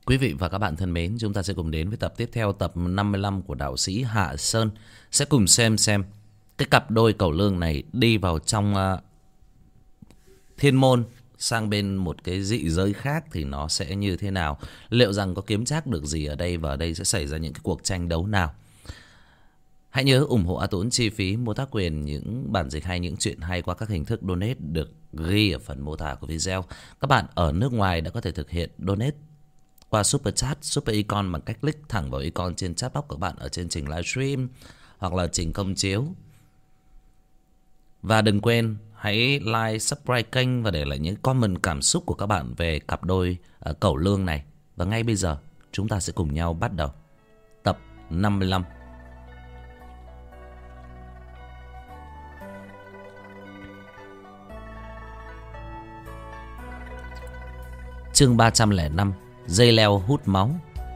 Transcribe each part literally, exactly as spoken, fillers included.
Quý vị và các bạn thân mến, chúng ta sẽ cùng đến với tập tiếp theo, tập năm mươi lăm của đạo sĩ Hạ Sơn. Sẽ cùng xem xem cái cặp đôi cẩu lương này đi vào trong uh, thiên môn sang bên một cái dị giới khác thì nó sẽ như thế nào. Liệu rằng có kiếm trác được gì ở đây, và ở đây sẽ xảy ra những cái cuộc tranh đấu nào. Hãy nhớ ủng hộ A Tốn chi phí mua tác quyền những bản dịch hay, những chuyện hay qua các hình thức donate được ghi ở phần mô tả của video. Các bạn ở nước ngoài đã có thể thực hiện donate qua Super Chat, Super Icon bằng cách click thẳng vào icon trên chat box của các bạn ở trên trình livestream hoặc là trình công chiếu. Và đừng quên hãy like, subscribe kênh và để lại những comment cảm xúc của các bạn về cặp đôi uh, cẩu lương này. Và ngay bây giờ chúng ta sẽ cùng nhau bắt đầu tập năm mươi lăm. Chương ba trăm lẻ năm. Dây leo hút máu.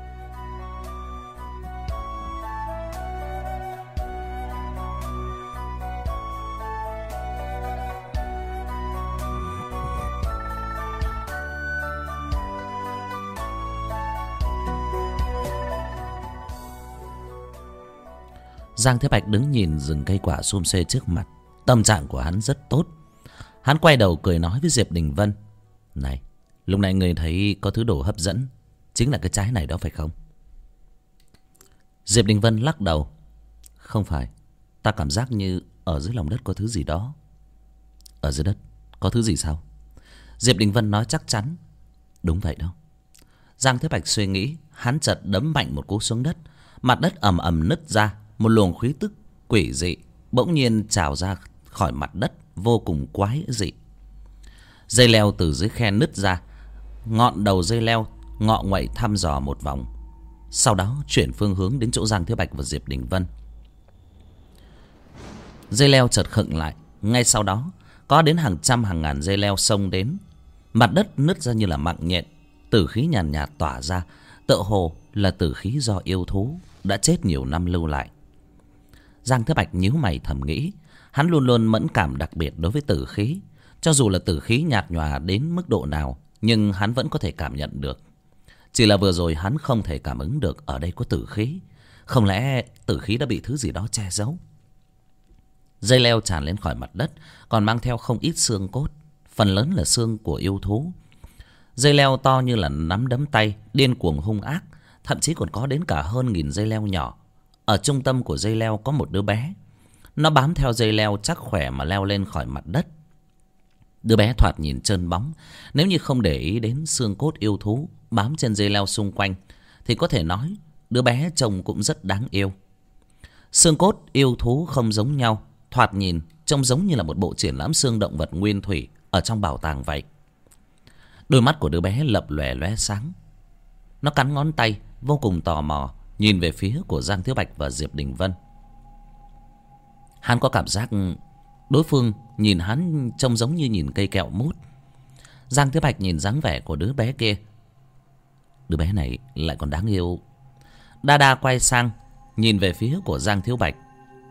Giang Thế Bạch đứng nhìn rừng cây quả sum xuê trước mặt. Tâm trạng của hắn rất tốt. Hắn quay đầu cười nói với Diệp Đình Vân: "Này, lúc này người thấy có thứ đồ hấp dẫn, chính là cái trái này đó phải không?" Diệp Đình Vân lắc đầu: "Không phải, ta cảm giác như ở dưới lòng đất có thứ gì đó." "Ở dưới đất có thứ gì sao?" Diệp Đình Vân nói chắc chắn: "Đúng vậy đó." Giang Thế Bạch suy nghĩ, hắn chợt đấm mạnh một cú xuống đất. Mặt đất ầm ầm nứt ra, một luồng khí tức quỷ dị bỗng nhiên trào ra khỏi mặt đất, vô cùng quái dị. Dây leo từ dưới khe nứt ra, ngọn đầu dây leo ngọ nguậy thăm dò một vòng, sau đó chuyển phương hướng đến chỗ Giang Thế Bạch và Diệp Đình Vân. Dây leo chợt khựng lại, ngay sau đó có đến hàng trăm hàng ngàn dây leo xông đến. Mặt đất nứt ra như là mạng nhện, tử khí nhàn nhạt, nhạt tỏa ra, tựa hồ là tử khí do yêu thú đã chết nhiều năm lưu lại. Giang Thế Bạch nhíu mày thầm nghĩ, hắn luôn luôn mẫn cảm đặc biệt đối với tử khí. Cho dù là tử khí nhạt nhòa đến mức độ nào, nhưng hắn vẫn có thể cảm nhận được. Chỉ là vừa rồi hắn không thể cảm ứng được ở đây có tử khí. Không lẽ tử khí đã bị thứ gì đó che giấu? Dây leo tràn lên khỏi mặt đất, còn mang theo không ít xương cốt, phần lớn là xương của yêu thú. Dây leo to như là nắm đấm tay, điên cuồng hung ác, thậm chí còn có đến cả hơn nghìn dây leo nhỏ. Ở trung tâm của dây leo có một đứa bé. Nó bám theo dây leo chắc khỏe mà leo lên khỏi mặt đất. Đứa bé thoạt nhìn trơn bóng, nếu như không để ý đến xương cốt yêu thú bám trên dây leo xung quanh thì có thể nói đứa bé trông cũng rất đáng yêu. Xương cốt yêu thú không giống nhau, thoạt nhìn trông giống như là một bộ triển lãm xương động vật nguyên thủy ở trong bảo tàng vậy. Đôi mắt của đứa bé lập lòe lóe sáng. Nó cắn ngón tay, vô cùng tò mò nhìn về phía của Giang Thiếu Bạch và Diệp Đình Vân. Hắn có cảm giác đối phương nhìn hắn trông giống như nhìn cây kẹo mút. Giang Thiếu Bạch nhìn dáng vẻ của đứa bé kia, đứa bé này lại còn đáng yêu. Đa Đa quay sang nhìn về phía của Giang Thiếu Bạch.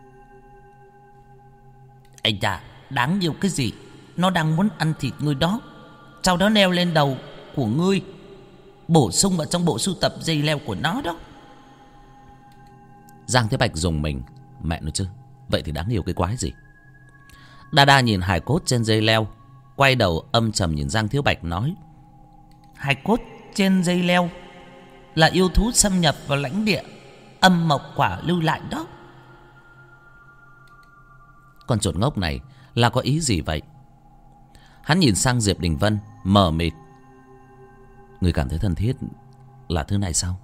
"Ây da, đáng yêu cái gì? Nó đang muốn ăn thịt ngươi đó, sau đó leo lên đầu của ngươi, bổ sung vào trong bộ sưu tập dây leo của nó đó." Giang Thế Bạch dùng mình, mẹ nó chứ, vậy thì đáng yêu cái quái gì? Đa Đa nhìn hài cốt trên dây leo, quay đầu âm trầm nhìn Giang Thiếu Bạch nói: "Hài cốt trên dây leo là yêu thú xâm nhập vào lãnh địa âm mộc quả lưu lại đó." Con chuột ngốc này là có ý gì vậy? Hắn nhìn sang Diệp Đình Vân, mờ mịt. Người cảm thấy thân thiết là thứ này sao?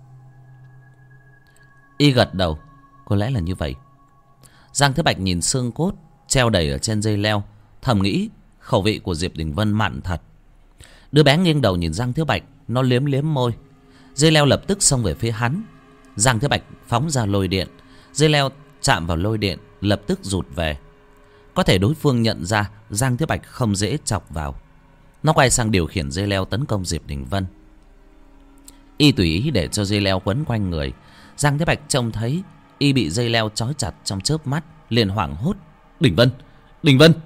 Y gật đầu, có lẽ là như vậy. Giang Thế Bạch nhìn xương cốt treo đầy ở trên dây leo, thầm nghĩ khẩu vị của Diệp Đình Vân mặn thật. Đứa bé nghiêng đầu nhìn Giang Thế Bạch, nó liếm liếm môi. Dây leo lập tức xông về phía hắn. Giang Thế Bạch phóng ra lôi điện. Dây leo chạm vào lôi điện, lập tức rụt về. Có thể đối phương nhận ra Giang Thế Bạch không dễ chọc vào. Nó quay sang điều khiển dây leo tấn công Diệp Đình Vân. Y tùy ý để cho dây leo quấn quanh người. Giang Thế Bạch trông thấy y bị dây leo trói chặt trong chớp mắt, liền hoảng hốt: "Đình Vân! Đình Vân!"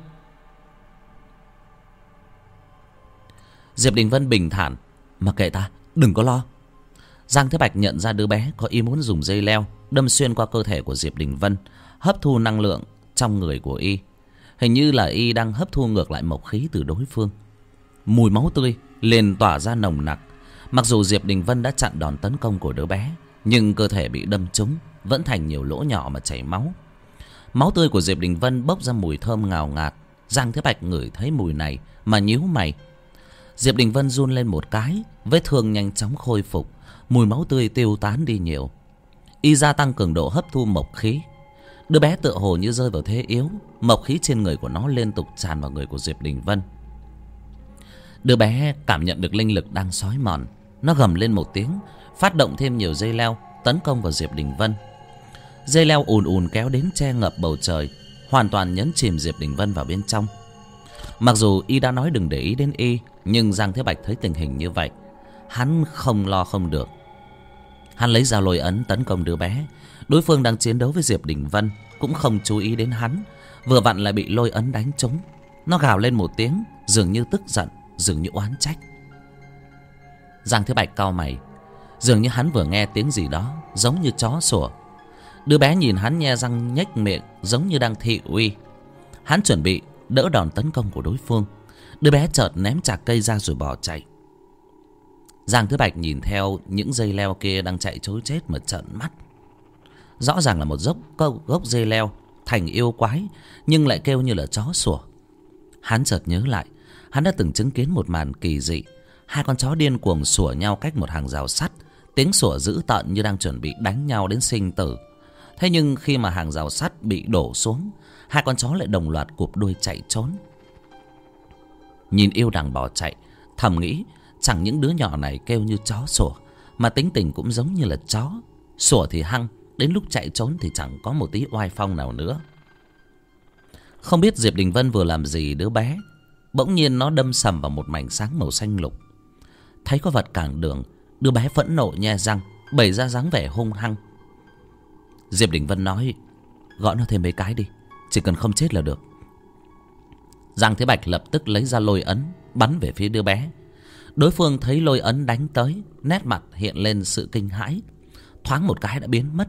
Diệp Đình Vân bình thản: "Mặc kệ ta, đừng có lo." Giang Thế Bạch nhận ra đứa bé có ý muốn dùng dây leo đâm xuyên qua cơ thể của Diệp Đình Vân, hấp thu năng lượng trong người của y. Hình như là y đang hấp thu ngược lại mộc khí từ đối phương. Mùi máu tươi liền tỏa ra nồng nặc. Mặc dù Diệp Đình Vân đã chặn đòn tấn công của đứa bé, nhưng cơ thể bị đâm trúng vẫn thành nhiều lỗ nhỏ mà chảy máu. Máu tươi của Diệp Đình Vân bốc ra mùi thơm ngào ngạt. Giang Thế Bạch ngửi thấy mùi này mà nhíu mày. Diệp Đình Vân run lên một cái, vết thương nhanh chóng khôi phục, mùi máu tươi tiêu tán đi nhiều. Y gia tăng cường độ hấp thu mộc khí. Đứa bé tựa hồ như rơi vào thế yếu, mộc khí trên người của nó liên tục tràn vào người của Diệp Đình Vân. Đứa bé cảm nhận được linh lực đang xói mòn, nó gầm lên một tiếng, phát động thêm nhiều dây leo tấn công vào Diệp Đình Vân. Dây leo ùn ùn kéo đến che ngập bầu trời, hoàn toàn nhấn chìm Diệp Đình Vân vào bên trong. Mặc dù y đã nói đừng để ý đến y, nhưng Giang Thế Bạch thấy tình hình như vậy, hắn không lo không được. Hắn lấy ra lôi ấn tấn công đứa bé. Đối phương đang chiến đấu với Diệp Đình Vân cũng không chú ý đến hắn, vừa vặn lại bị lôi ấn đánh trúng. Nó gào lên một tiếng, dường như tức giận, dường như oán trách. Giang Thế Bạch cau mày, dường như hắn vừa nghe tiếng gì đó giống như chó sủa. Đứa bé nhìn hắn nhe răng nhếch miệng, giống như đang thị uy. Hắn chuẩn bị đỡ đòn tấn công của đối phương. Đứa bé chợt ném chạc cây ra rồi bỏ chạy. Giang Thế Bạch nhìn theo những dây leo kia đang chạy trối chết mà trợn mắt. Rõ ràng là một dốc gốc dây leo thành yêu quái, nhưng lại kêu như là chó sủa. Hắn chợt nhớ lại, hắn đã từng chứng kiến một màn kỳ dị. Hai con chó điên cuồng sủa nhau cách một hàng rào sắt, tiếng sủa dữ tợn như đang chuẩn bị đánh nhau đến sinh tử. Thế nhưng khi mà hàng rào sắt bị đổ xuống, hai con chó lại đồng loạt cụp đuôi chạy trốn. Nhìn yêu đằng bỏ chạy, thầm nghĩ chẳng những đứa nhỏ này kêu như chó sủa, mà tính tình cũng giống như là chó. Sủa thì hăng, đến lúc chạy trốn thì chẳng có một tí oai phong nào nữa. Không biết Diệp Đình Vân vừa làm gì đứa bé, bỗng nhiên nó đâm sầm vào một mảnh sáng màu xanh lục. Thấy có vật cản đường, đứa bé phẫn nộ nhe răng, bày ra dáng vẻ hung hăng. Diệp Đình Vân nói, gõ nó thêm mấy cái đi, chỉ cần không chết là được. Giang Thế Bạch lập tức lấy ra lôi ấn bắn về phía đứa bé. Đối phương thấy lôi ấn đánh tới, nét mặt hiện lên sự kinh hãi, thoáng một cái đã biến mất.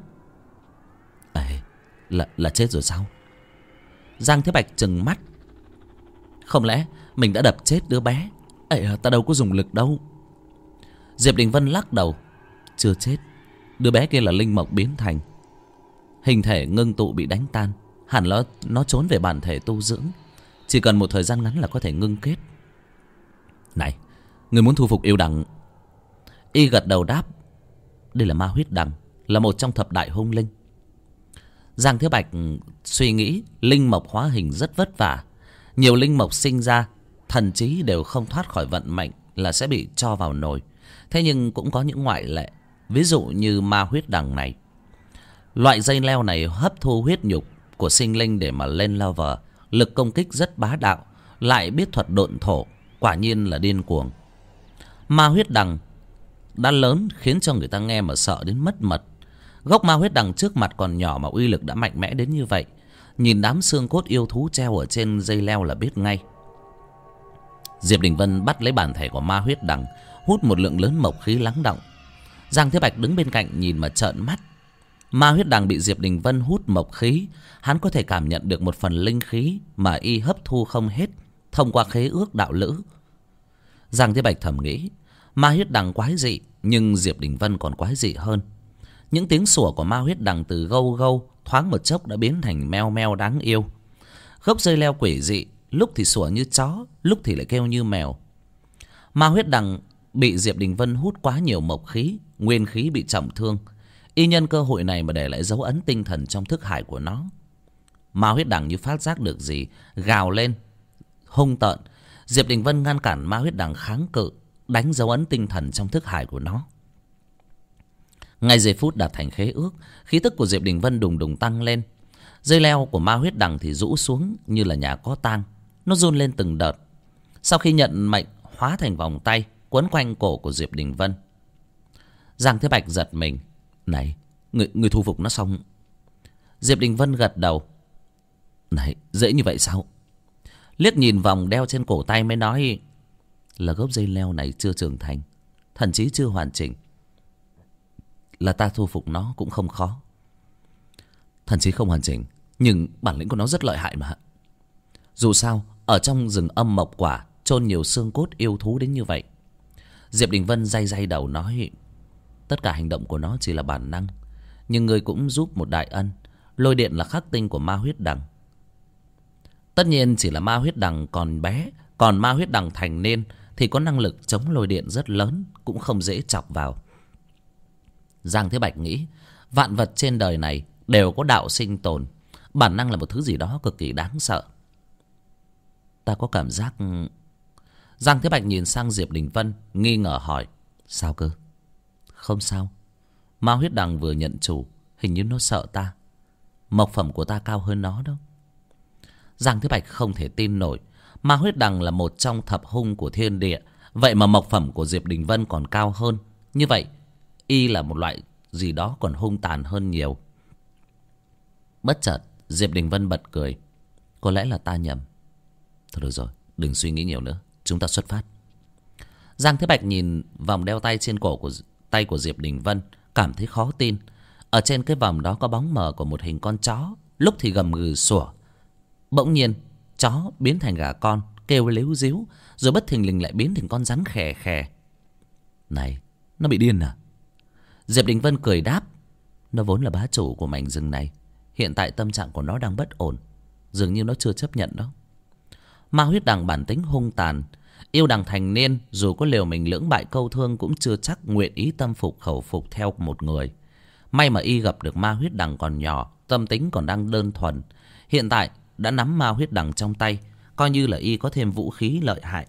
Ê, là, là chết rồi sao? Giang Thế Bạch trừng mắt. Không lẽ mình đã đập chết đứa bé? Ê, ta đâu có dùng lực đâu. Diệp Đình Vân lắc đầu. Chưa chết, đứa bé kia là linh mộc biến thành. Hình thể ngưng tụ bị đánh tan, hẳn nó, nó trốn về bản thể tu dưỡng. Chỉ cần một thời gian ngắn là có thể ngưng kết. Này, người muốn thu phục yêu đằng? Y gật đầu đáp. Đây là ma huyết đằng, là một trong thập đại hung linh. Giang Thế Bạch suy nghĩ, linh mộc hóa hình rất vất vả. Nhiều linh mộc sinh ra, thần trí đều không thoát khỏi vận mệnh là sẽ bị cho vào nồi. Thế nhưng cũng có những ngoại lệ, ví dụ như ma huyết đằng này. Loại dây leo này hấp thu huyết nhục của sinh linh để mà lên level, lực công kích rất bá đạo, lại biết thuật độn thổ, quả nhiên là điên cuồng. Ma huyết đằng đã lớn khiến cho người ta nghe mà sợ đến mất mật. Gốc ma huyết đằng trước mặt còn nhỏ mà uy lực đã mạnh mẽ đến như vậy. Nhìn đám xương cốt yêu thú treo ở trên dây leo là biết ngay. Diệp Đình Vân bắt lấy bản thể của ma huyết đằng, hút một lượng lớn mộc khí lắng đọng. Giang Thế Bạch đứng bên cạnh nhìn mà trợn mắt. Ma huyết đằng bị Diệp Đình Vân hút mộc khí, hắn có thể cảm nhận được một phần linh khí mà y hấp thu không hết thông qua khế ước đạo lữ. Giang Thế Bạch thầm nghĩ, ma huyết đằng quái dị, nhưng Diệp Đình Vân còn quái dị hơn. Những tiếng sủa của ma huyết đằng từ gâu gâu thoáng một chốc đã biến thành meo meo đáng yêu. Gốc dây leo quỷ dị, lúc thì sủa như chó, lúc thì lại kêu như mèo. Ma huyết đằng bị Diệp Đình Vân hút quá nhiều mộc khí, nguyên khí bị trọng thương. Y nhân cơ hội này mà để lại dấu ấn tinh thần trong thức hải của nó. Ma huyết đằng như phát giác được gì, gào lên hung tợn. Diệp Đình Vân ngăn cản ma huyết đằng kháng cự, đánh dấu ấn tinh thần trong thức hải của nó. Ngay giây phút đạt thành khế ước, khí tức của Diệp Đình Vân đùng đùng tăng lên. Dây leo của ma huyết đằng thì rũ xuống như là nhà có tang, nó run lên từng đợt. Sau khi nhận mệnh, hóa thành vòng tay quấn quanh cổ của Diệp Đình Vân. Giang Thế Bạch giật mình. Này, người, người thu phục nó xong. Diệp Đình Vân gật đầu. Này, dễ như vậy sao? Liếc nhìn vòng đeo trên cổ tay mới nói, là gốc dây leo này chưa trưởng thành, thần trí chưa hoàn chỉnh. là ta thu phục nó cũng không khó. Thần trí không hoàn chỉnh, nhưng bản lĩnh của nó rất lợi hại mà. Dù sao, ở trong rừng âm mộc quả chôn nhiều xương cốt yêu thú đến như vậy. Diệp Đình Vân day day đầu nói, tất cả hành động của nó chỉ là bản năng, nhưng ngươi cũng giúp một đại ân. Lôi điện là khắc tinh của ma huyết đằng. Tất nhiên chỉ là ma huyết đằng còn bé, còn ma huyết đằng thành niên thì có năng lực chống lôi điện rất lớn, cũng không dễ chọc vào. Giang Thế Bạch nghĩ, vạn vật trên đời này đều có đạo sinh tồn, bản năng là một thứ gì đó cực kỳ đáng sợ. Ta có cảm giác... Giang Thế Bạch nhìn sang Diệp Đình Vân, nghi ngờ hỏi, sao cơ? Không sao, ma huyết đằng vừa nhận chủ, hình như nó sợ ta. Mộc phẩm của ta cao hơn nó đâu. Giang Thế Bạch không thể tin nổi, ma huyết đằng là một trong thập hung của thiên địa, vậy mà mộc phẩm của Diệp Đình Vân còn cao hơn. Như vậy y là một loại gì đó còn hung tàn hơn nhiều. Bất chợt Diệp Đình Vân bật cười, có lẽ là ta nhầm. Thôi được rồi, đừng suy nghĩ nhiều nữa, chúng ta xuất phát. Giang Thế Bạch nhìn vòng đeo tay trên cổ của tay của Diệp Đình Vân, cảm thấy khó tin. Ở trên cái vòng đó có bóng mờ của một hình con chó, lúc thì gầm gừ sủa, bỗng nhiên chó biến thành gà con kêu líu díu, rồi bất thình lình lại biến thành con rắn khè khè. Này, nó bị điên à? Diệp Đình Vân cười đáp, nó vốn là bá chủ của mảnh rừng này, hiện tại tâm trạng của nó đang bất ổn, dường như nó chưa chấp nhận đó. Ma huyết đằng bản tính hung tàn, yêu đằng thành niên, dù có liều mình lưỡng bại câu thương cũng chưa chắc nguyện ý tâm phục khẩu phục theo một người. May mà y gặp được ma huyết đằng còn nhỏ, tâm tính còn đang đơn thuần. Hiện tại đã nắm ma huyết đằng trong tay, coi như là y có thêm vũ khí lợi hại.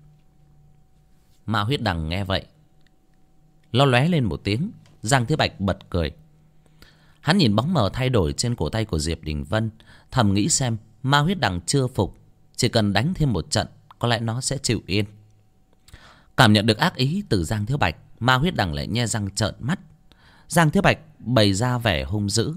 Ma huyết đằng nghe vậy lo lóe lên một tiếng. Giang Thế Bạch bật cười. Hắn nhìn bóng mờ thay đổi trên cổ tay của Diệp Đình Vân, thầm nghĩ xem ma huyết đằng chưa phục, chỉ cần đánh thêm một trận có lẽ nó sẽ chịu yên. Cảm nhận được ác ý từ Giang Thế Bạch, ma huyết đằng lại nhe răng trợn mắt. Giang Thế Bạch bày ra vẻ hung dữ,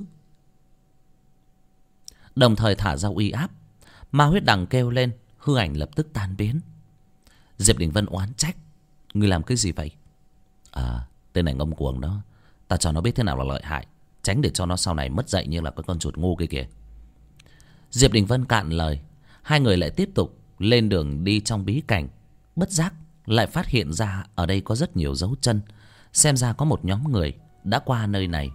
đồng thời thả ra uy áp. Ma huyết đằng kêu lên, hư ảnh lập tức tan biến. Diệp Đình Vân oán trách, ngươi làm cái gì vậy? À, tên này ngông cuồng đó, ta cho nó biết thế nào là lợi hại, tránh để cho nó sau này mất dạy như là cái con chuột ngu kia kìa. Diệp Đình Vân cạn lời. Hai người lại tiếp tục lên đường đi trong bí cảnh. Bất giác lại phát hiện ra ở đây có rất nhiều dấu chân, xem ra có một nhóm người đã qua nơi này.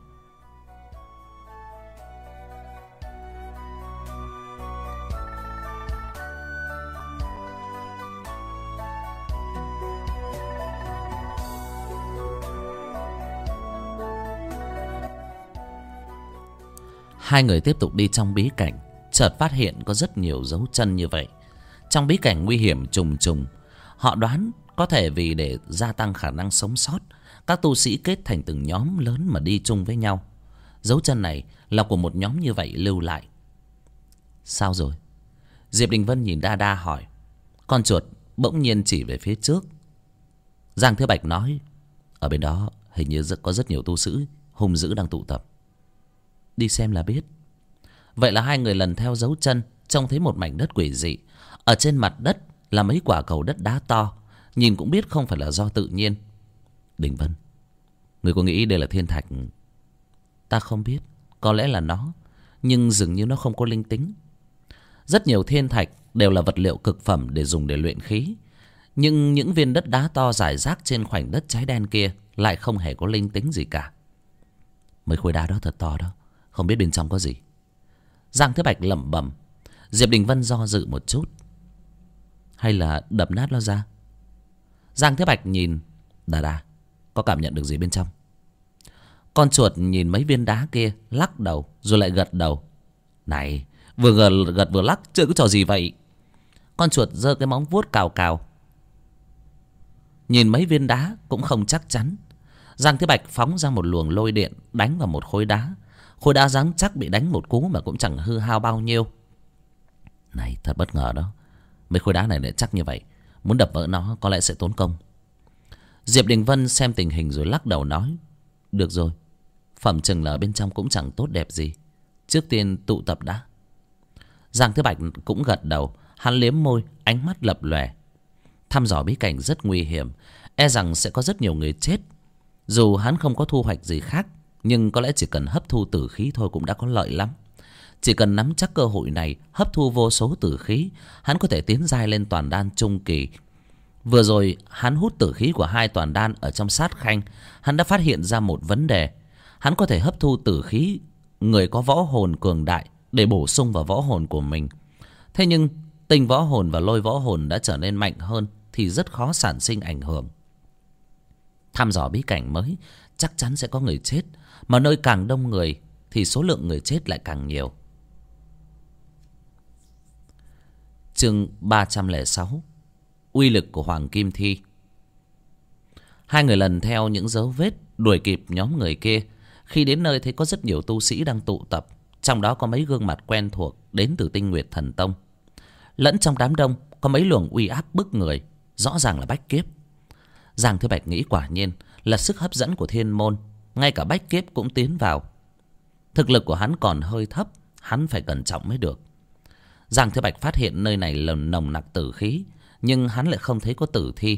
Hai người tiếp tục đi trong bí cảnh, chợt phát hiện có rất nhiều dấu chân như vậy. Trong bí cảnh nguy hiểm trùng trùng, họ đoán có thể vì để gia tăng khả năng sống sót, các tu sĩ kết thành từng nhóm lớn mà đi chung với nhau. Dấu chân này là của một nhóm như vậy lưu lại. Sao rồi? Diệp Đình Vân nhìn đa đa hỏi. Con chuột bỗng nhiên chỉ về phía trước. Giang Thế Bạch nói, ở bên đó hình như rất có rất nhiều tu sĩ hung dữ đang tụ tập. Đi xem là biết. Vậy là hai người lần theo dấu chân, trông thấy một mảnh đất quỷ dị. Ở trên mặt đất là mấy quả cầu đất đá to, nhìn cũng biết không phải là do tự nhiên. Đình Vân, người có nghĩ đây là thiên thạch? Ta không biết, có lẽ là nó, nhưng dường như nó không có linh tính. Rất nhiều thiên thạch đều là vật liệu cực phẩm để dùng để luyện khí, nhưng những viên đất đá to rải rác trên khoảnh đất cháy đen kia lại không hề có linh tính gì cả. Mấy khối đá đó thật to đó, không biết bên trong có gì. Giang Thế Bạch lẩm bẩm. Diệp Đình Vân do dự một chút. Hay là đập nát nó ra? Giang Thế Bạch nhìn Đà Đà, có cảm nhận được gì bên trong? Con chuột nhìn mấy viên đá kia, lắc đầu rồi lại gật đầu. Này, vừa gật, gật vừa lắc, chơi cái trò gì vậy? Con chuột giơ cái móng vuốt cào cào, nhìn mấy viên đá cũng không chắc chắn. Giang Thế Bạch phóng ra một luồng lôi điện đánh vào một khối đá. Khối đá rắn chắc bị đánh một cú mà cũng chẳng hư hao bao nhiêu. Này, thật bất ngờ đó, mấy khối đá này lại chắc như vậy, muốn đập vỡ nó có lẽ sẽ tốn công. Diệp Đình Vân xem tình hình rồi lắc đầu nói, được rồi, phẩm chừng là ở bên trong cũng chẳng tốt đẹp gì, trước tiên tụ tập đã. Giang Thế Bạch cũng gật đầu. Hắn liếm môi, ánh mắt lập lòe. Thăm dò bí cảnh rất nguy hiểm, e rằng sẽ có rất nhiều người chết. Dù hắn không có thu hoạch gì khác, nhưng có lẽ chỉ cần hấp thu tử khí thôi cũng đã có lợi lắm. Chỉ cần nắm chắc cơ hội này, hấp thu vô số tử khí, hắn có thể tiến giai lên toàn đan trung kỳ. Vừa rồi hắn hút tử khí của hai toàn đan ở trong sát khanh, hắn đã phát hiện ra một vấn đề. Hắn có thể hấp thu tử khí người có võ hồn cường đại để bổ sung vào võ hồn của mình. Thế nhưng tinh võ hồn và lôi võ hồn đã trở nên mạnh hơn thì rất khó sản sinh ảnh hưởng. Thăm dò bí cảnh mới chắc chắn sẽ có người chết, mà nơi càng đông người thì số lượng người chết lại càng nhiều. Chương ba trăm lẻ sáu. Uy lực của Hoàng Kim Thi. Hai người lần theo những dấu vết đuổi kịp nhóm người kia. Khi đến nơi thấy có rất nhiều tu sĩ đang tụ tập, trong đó có mấy gương mặt quen thuộc đến từ Tinh Nguyệt Thần Tông. Lẫn trong đám đông có mấy luồng uy áp bức người, rõ ràng là Bách Kiếp. Giang Thế Bạch nghĩ quả nhiên là sức hấp dẫn của thiên môn, ngay cả Bách Kiếp cũng tiến vào. Thực lực của hắn còn hơi thấp, hắn phải cẩn trọng mới được. Giang Thế Bạch phát hiện nơi này là nồng nặc tử khí, nhưng hắn lại không thấy có tử thi.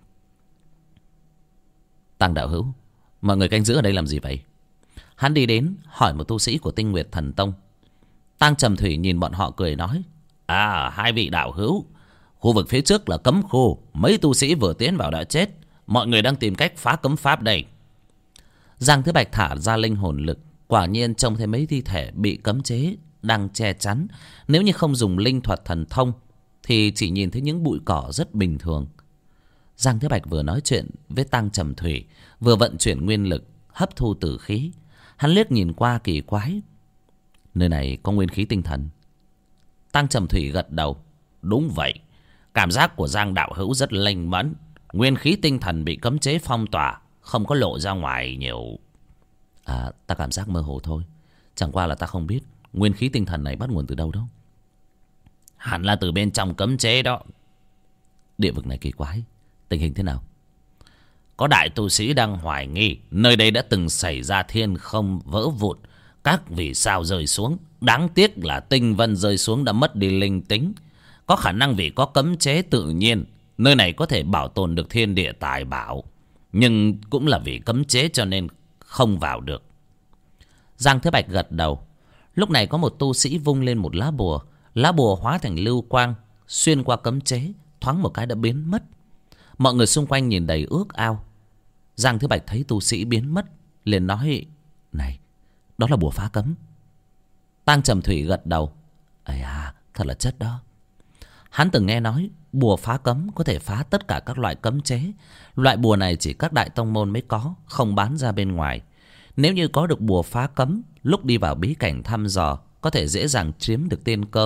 Tăng đạo hữu, mọi người canh giữ ở đây làm gì vậy? Hắn đi đến hỏi một tu sĩ của Tinh Nguyệt Thần Tông. Tăng Trầm Thủy nhìn bọn họ cười nói: À, hai vị đạo hữu, khu vực phía trước là cấm khu, mấy tu sĩ vừa tiến vào đã chết, mọi người đang tìm cách phá cấm pháp đây. Giang Thế Bạch thả ra linh hồn lực, quả nhiên trông thấy mấy thi thể bị cấm chế đang che chắn. Nếu như không dùng linh thuật thần thông thì chỉ nhìn thấy những bụi cỏ rất bình thường. Giang Thế Bạch vừa nói chuyện với Tăng Trầm Thủy, vừa vận chuyển nguyên lực hấp thu tử khí. Hắn liếc nhìn qua kỳ quái: Nơi này có nguyên khí tinh thần? Tăng Trầm Thủy gật đầu: Đúng vậy, cảm giác của Giang đạo hữu rất linh mẫn. Nguyên khí tinh thần bị cấm chế phong tỏa, không có lộ ra ngoài nhiều. À, ta cảm giác mơ hồ thôi, chẳng qua là ta không biết nguyên khí tinh thần này bắt nguồn từ đâu đâu. Hẳn là từ bên trong cấm chế đó. Địa vực này kỳ quái, tình hình thế nào? Có đại tu sĩ đang hoài nghi nơi đây đã từng xảy ra thiên không vỡ vụn, các vì sao rơi xuống. Đáng tiếc là tinh vân rơi xuống đã mất đi linh tính. Có khả năng vì có cấm chế tự nhiên, nơi này có thể bảo tồn được thiên địa tài bảo, nhưng cũng là vì cấm chế cho nên không vào được. Giang Thế Bạch gật đầu. Lúc này có một tu sĩ vung lên một lá bùa. Lá bùa hóa thành lưu quang, xuyên qua cấm chế, thoáng một cái đã biến mất. Mọi người xung quanh nhìn đầy ước ao. Giang Thế Bạch thấy tu sĩ biến mất, liền nói: Này, đó là bùa phá cấm. Tăng Trầm Thủy gật đầu: Ây à, thật là chất đó. Hắn từng nghe nói bùa phá cấm có thể phá tất cả các loại cấm chế. Loại bùa này chỉ các đại tông môn mới có, không bán ra bên ngoài. Nếu như có được bùa phá cấm, lúc đi vào bí cảnh thăm dò có thể dễ dàng chiếm được tiên cơ.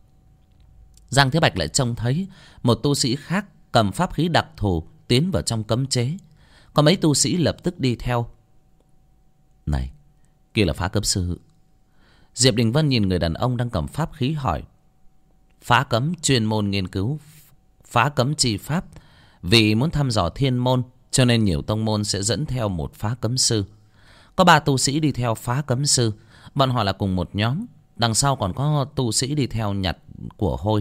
Giang Thế Bạch lại trông thấy một tu sĩ khác cầm pháp khí đặc thù tiến vào trong cấm chế. Có mấy tu sĩ lập tức đi theo. Này, kia là phá cấm sư. Diệp Đình Vân nhìn người đàn ông đang cầm pháp khí hỏi. Phá cấm chuyên môn nghiên cứu phá cấm chi pháp. Vì muốn thăm dò thiên môn cho nên nhiều tông môn sẽ dẫn theo một phá cấm sư. Có ba tu sĩ đi theo phá cấm sư, bọn họ là cùng một nhóm. Đằng sau còn có tu sĩ đi theo nhặt của hôi.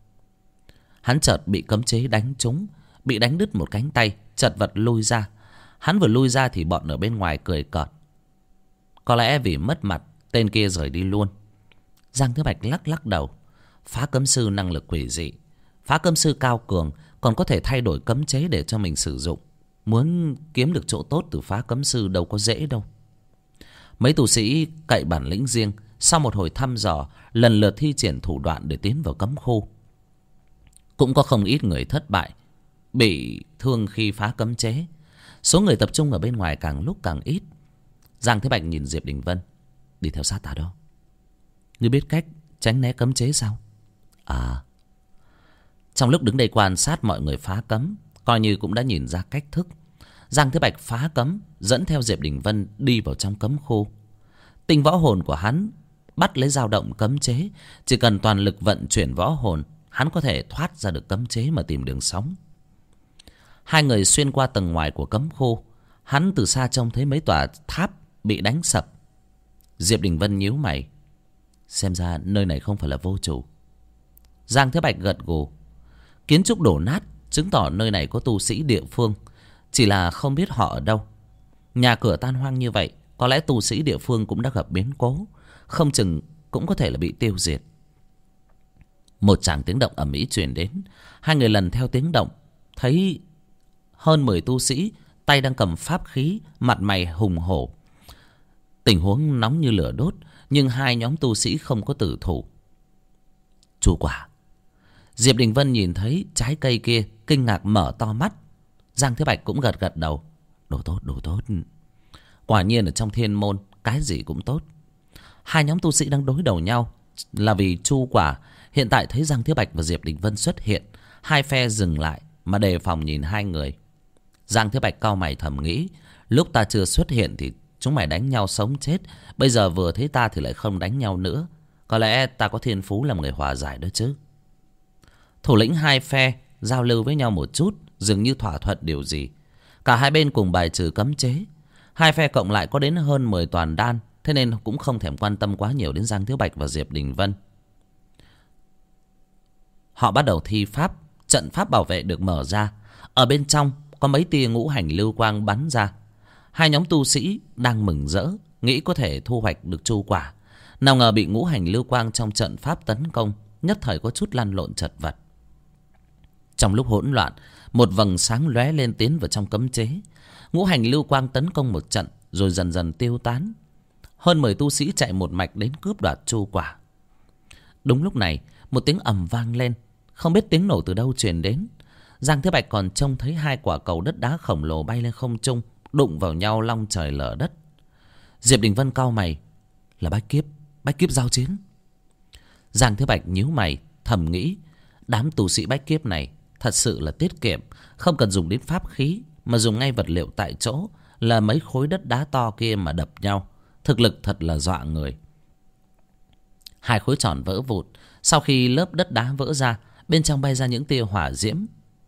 Hắn chợt bị cấm chế đánh trúng, bị đánh đứt một cánh tay, chật vật lui ra. Hắn vừa lui ra thì bọn ở bên ngoài cười cợt. Có lẽ vì mất mặt, tên kia rời đi luôn. Giang Thế Bạch lắc lắc đầu. Phá cấm sư năng lực quỷ dị, phá cấm sư cao cường, còn có thể thay đổi cấm chế để cho mình sử dụng. Muốn kiếm được chỗ tốt từ phá cấm sư đâu có dễ đâu. Mấy tu sĩ cậy bản lĩnh riêng, sau một hồi thăm dò, lần lượt thi triển thủ đoạn để tiến vào cấm khu. Cũng có không ít người thất bại, bị thương khi phá cấm chế. Số người tập trung ở bên ngoài càng lúc càng ít. Giang Thế Bạch nhìn Diệp Đình Vân: Đi theo sát ta đó. Ngươi biết cách tránh né cấm chế sao? À. Trong lúc đứng đây quan sát mọi người phá cấm, coi như cũng đã nhìn ra cách thức. Giang Thế Bạch phá cấm, dẫn theo Diệp Đình Vân đi vào trong cấm khu. Tinh võ hồn của hắn bắt lấy dao động cấm chế, chỉ cần toàn lực vận chuyển võ hồn, hắn có thể thoát ra được cấm chế mà tìm đường sống. Hai người xuyên qua tầng ngoài của cấm khu. Hắn từ xa trông thấy mấy tòa tháp bị đánh sập. Diệp Đình Vân nhíu mày: Xem ra nơi này không phải là vô chủ. Giang Thế Bạch gật gù. Kiến trúc đổ nát chứng tỏ nơi này có tu sĩ địa phương, chỉ là không biết họ ở đâu. Nhà cửa tan hoang như vậy, có lẽ tu sĩ địa phương cũng đã gặp biến cố, không chừng cũng có thể là bị tiêu diệt. Một tràng tiếng động ầm ĩ truyền đến. Hai người lần theo tiếng động, thấy hơn mười tu sĩ, tay đang cầm pháp khí, mặt mày hùng hổ. Tình huống nóng như lửa đốt, nhưng hai nhóm tu sĩ không có tử thủ. Chu quả. Diệp Đình Vân nhìn thấy trái cây kia, kinh ngạc mở to mắt. Giang Thế Bạch cũng gật gật đầu. Đồ tốt, đồ tốt. Quả nhiên ở trong thiên môn, cái gì cũng tốt. Hai nhóm tu sĩ đang đối đầu nhau là vì chu quả. Hiện tại thấy Giang Thế Bạch và Diệp Đình Vân xuất hiện, hai phe dừng lại mà đề phòng nhìn hai người. Giang Thế Bạch cau mày thầm nghĩ, lúc ta chưa xuất hiện thì chúng mày đánh nhau sống chết, bây giờ vừa thấy ta thì lại không đánh nhau nữa. Có lẽ ta có thiên phú làm người hòa giải đó chứ. Thủ lĩnh hai phe giao lưu với nhau một chút, dường như thỏa thuận điều gì. Cả hai bên cùng bài trừ cấm chế. Hai phe cộng lại có đến hơn mười toàn đan, thế nên cũng không thèm quan tâm quá nhiều đến Giang Thế Bạch và Diệp Đình Vân. Họ bắt đầu thi pháp. Trận pháp bảo vệ được mở ra. Ở bên trong có mấy tia ngũ hành lưu quang bắn ra. Hai nhóm tu sĩ đang mừng rỡ, nghĩ có thể thu hoạch được chu quả. Nào ngờ bị ngũ hành lưu quang trong trận pháp tấn công, nhất thời có chút lăn lộn chật vật. Trong lúc hỗn loạn, một vầng sáng lóe lên tiến vào trong cấm chế. Ngũ hành lưu quang tấn công một trận rồi dần dần tiêu tán. Hơn mười tu sĩ chạy một mạch đến cướp đoạt chu quả. Đúng lúc này, một tiếng ầm vang lên, không biết tiếng nổ từ đâu truyền đến. Giang Thế Bạch còn trông thấy hai quả cầu đất đá khổng lồ bay lên không trung, đụng vào nhau long trời lở đất. Diệp Đình Vân cau mày, là bách kiếp, bách kiếp giao chiến. Giang Thế Bạch nhíu mày thầm nghĩ, đám tu sĩ bách kiếp này thật sự là tiết kiệm, không cần dùng đến pháp khí mà dùng ngay vật liệu tại chỗ, là mấy khối đất đá to kia mà đập nhau, thực lực thật là dọa người. Hai khối tròn vỡ vụn, sau khi lớp đất đá vỡ ra, bên trong bay ra những tia hỏa diễm.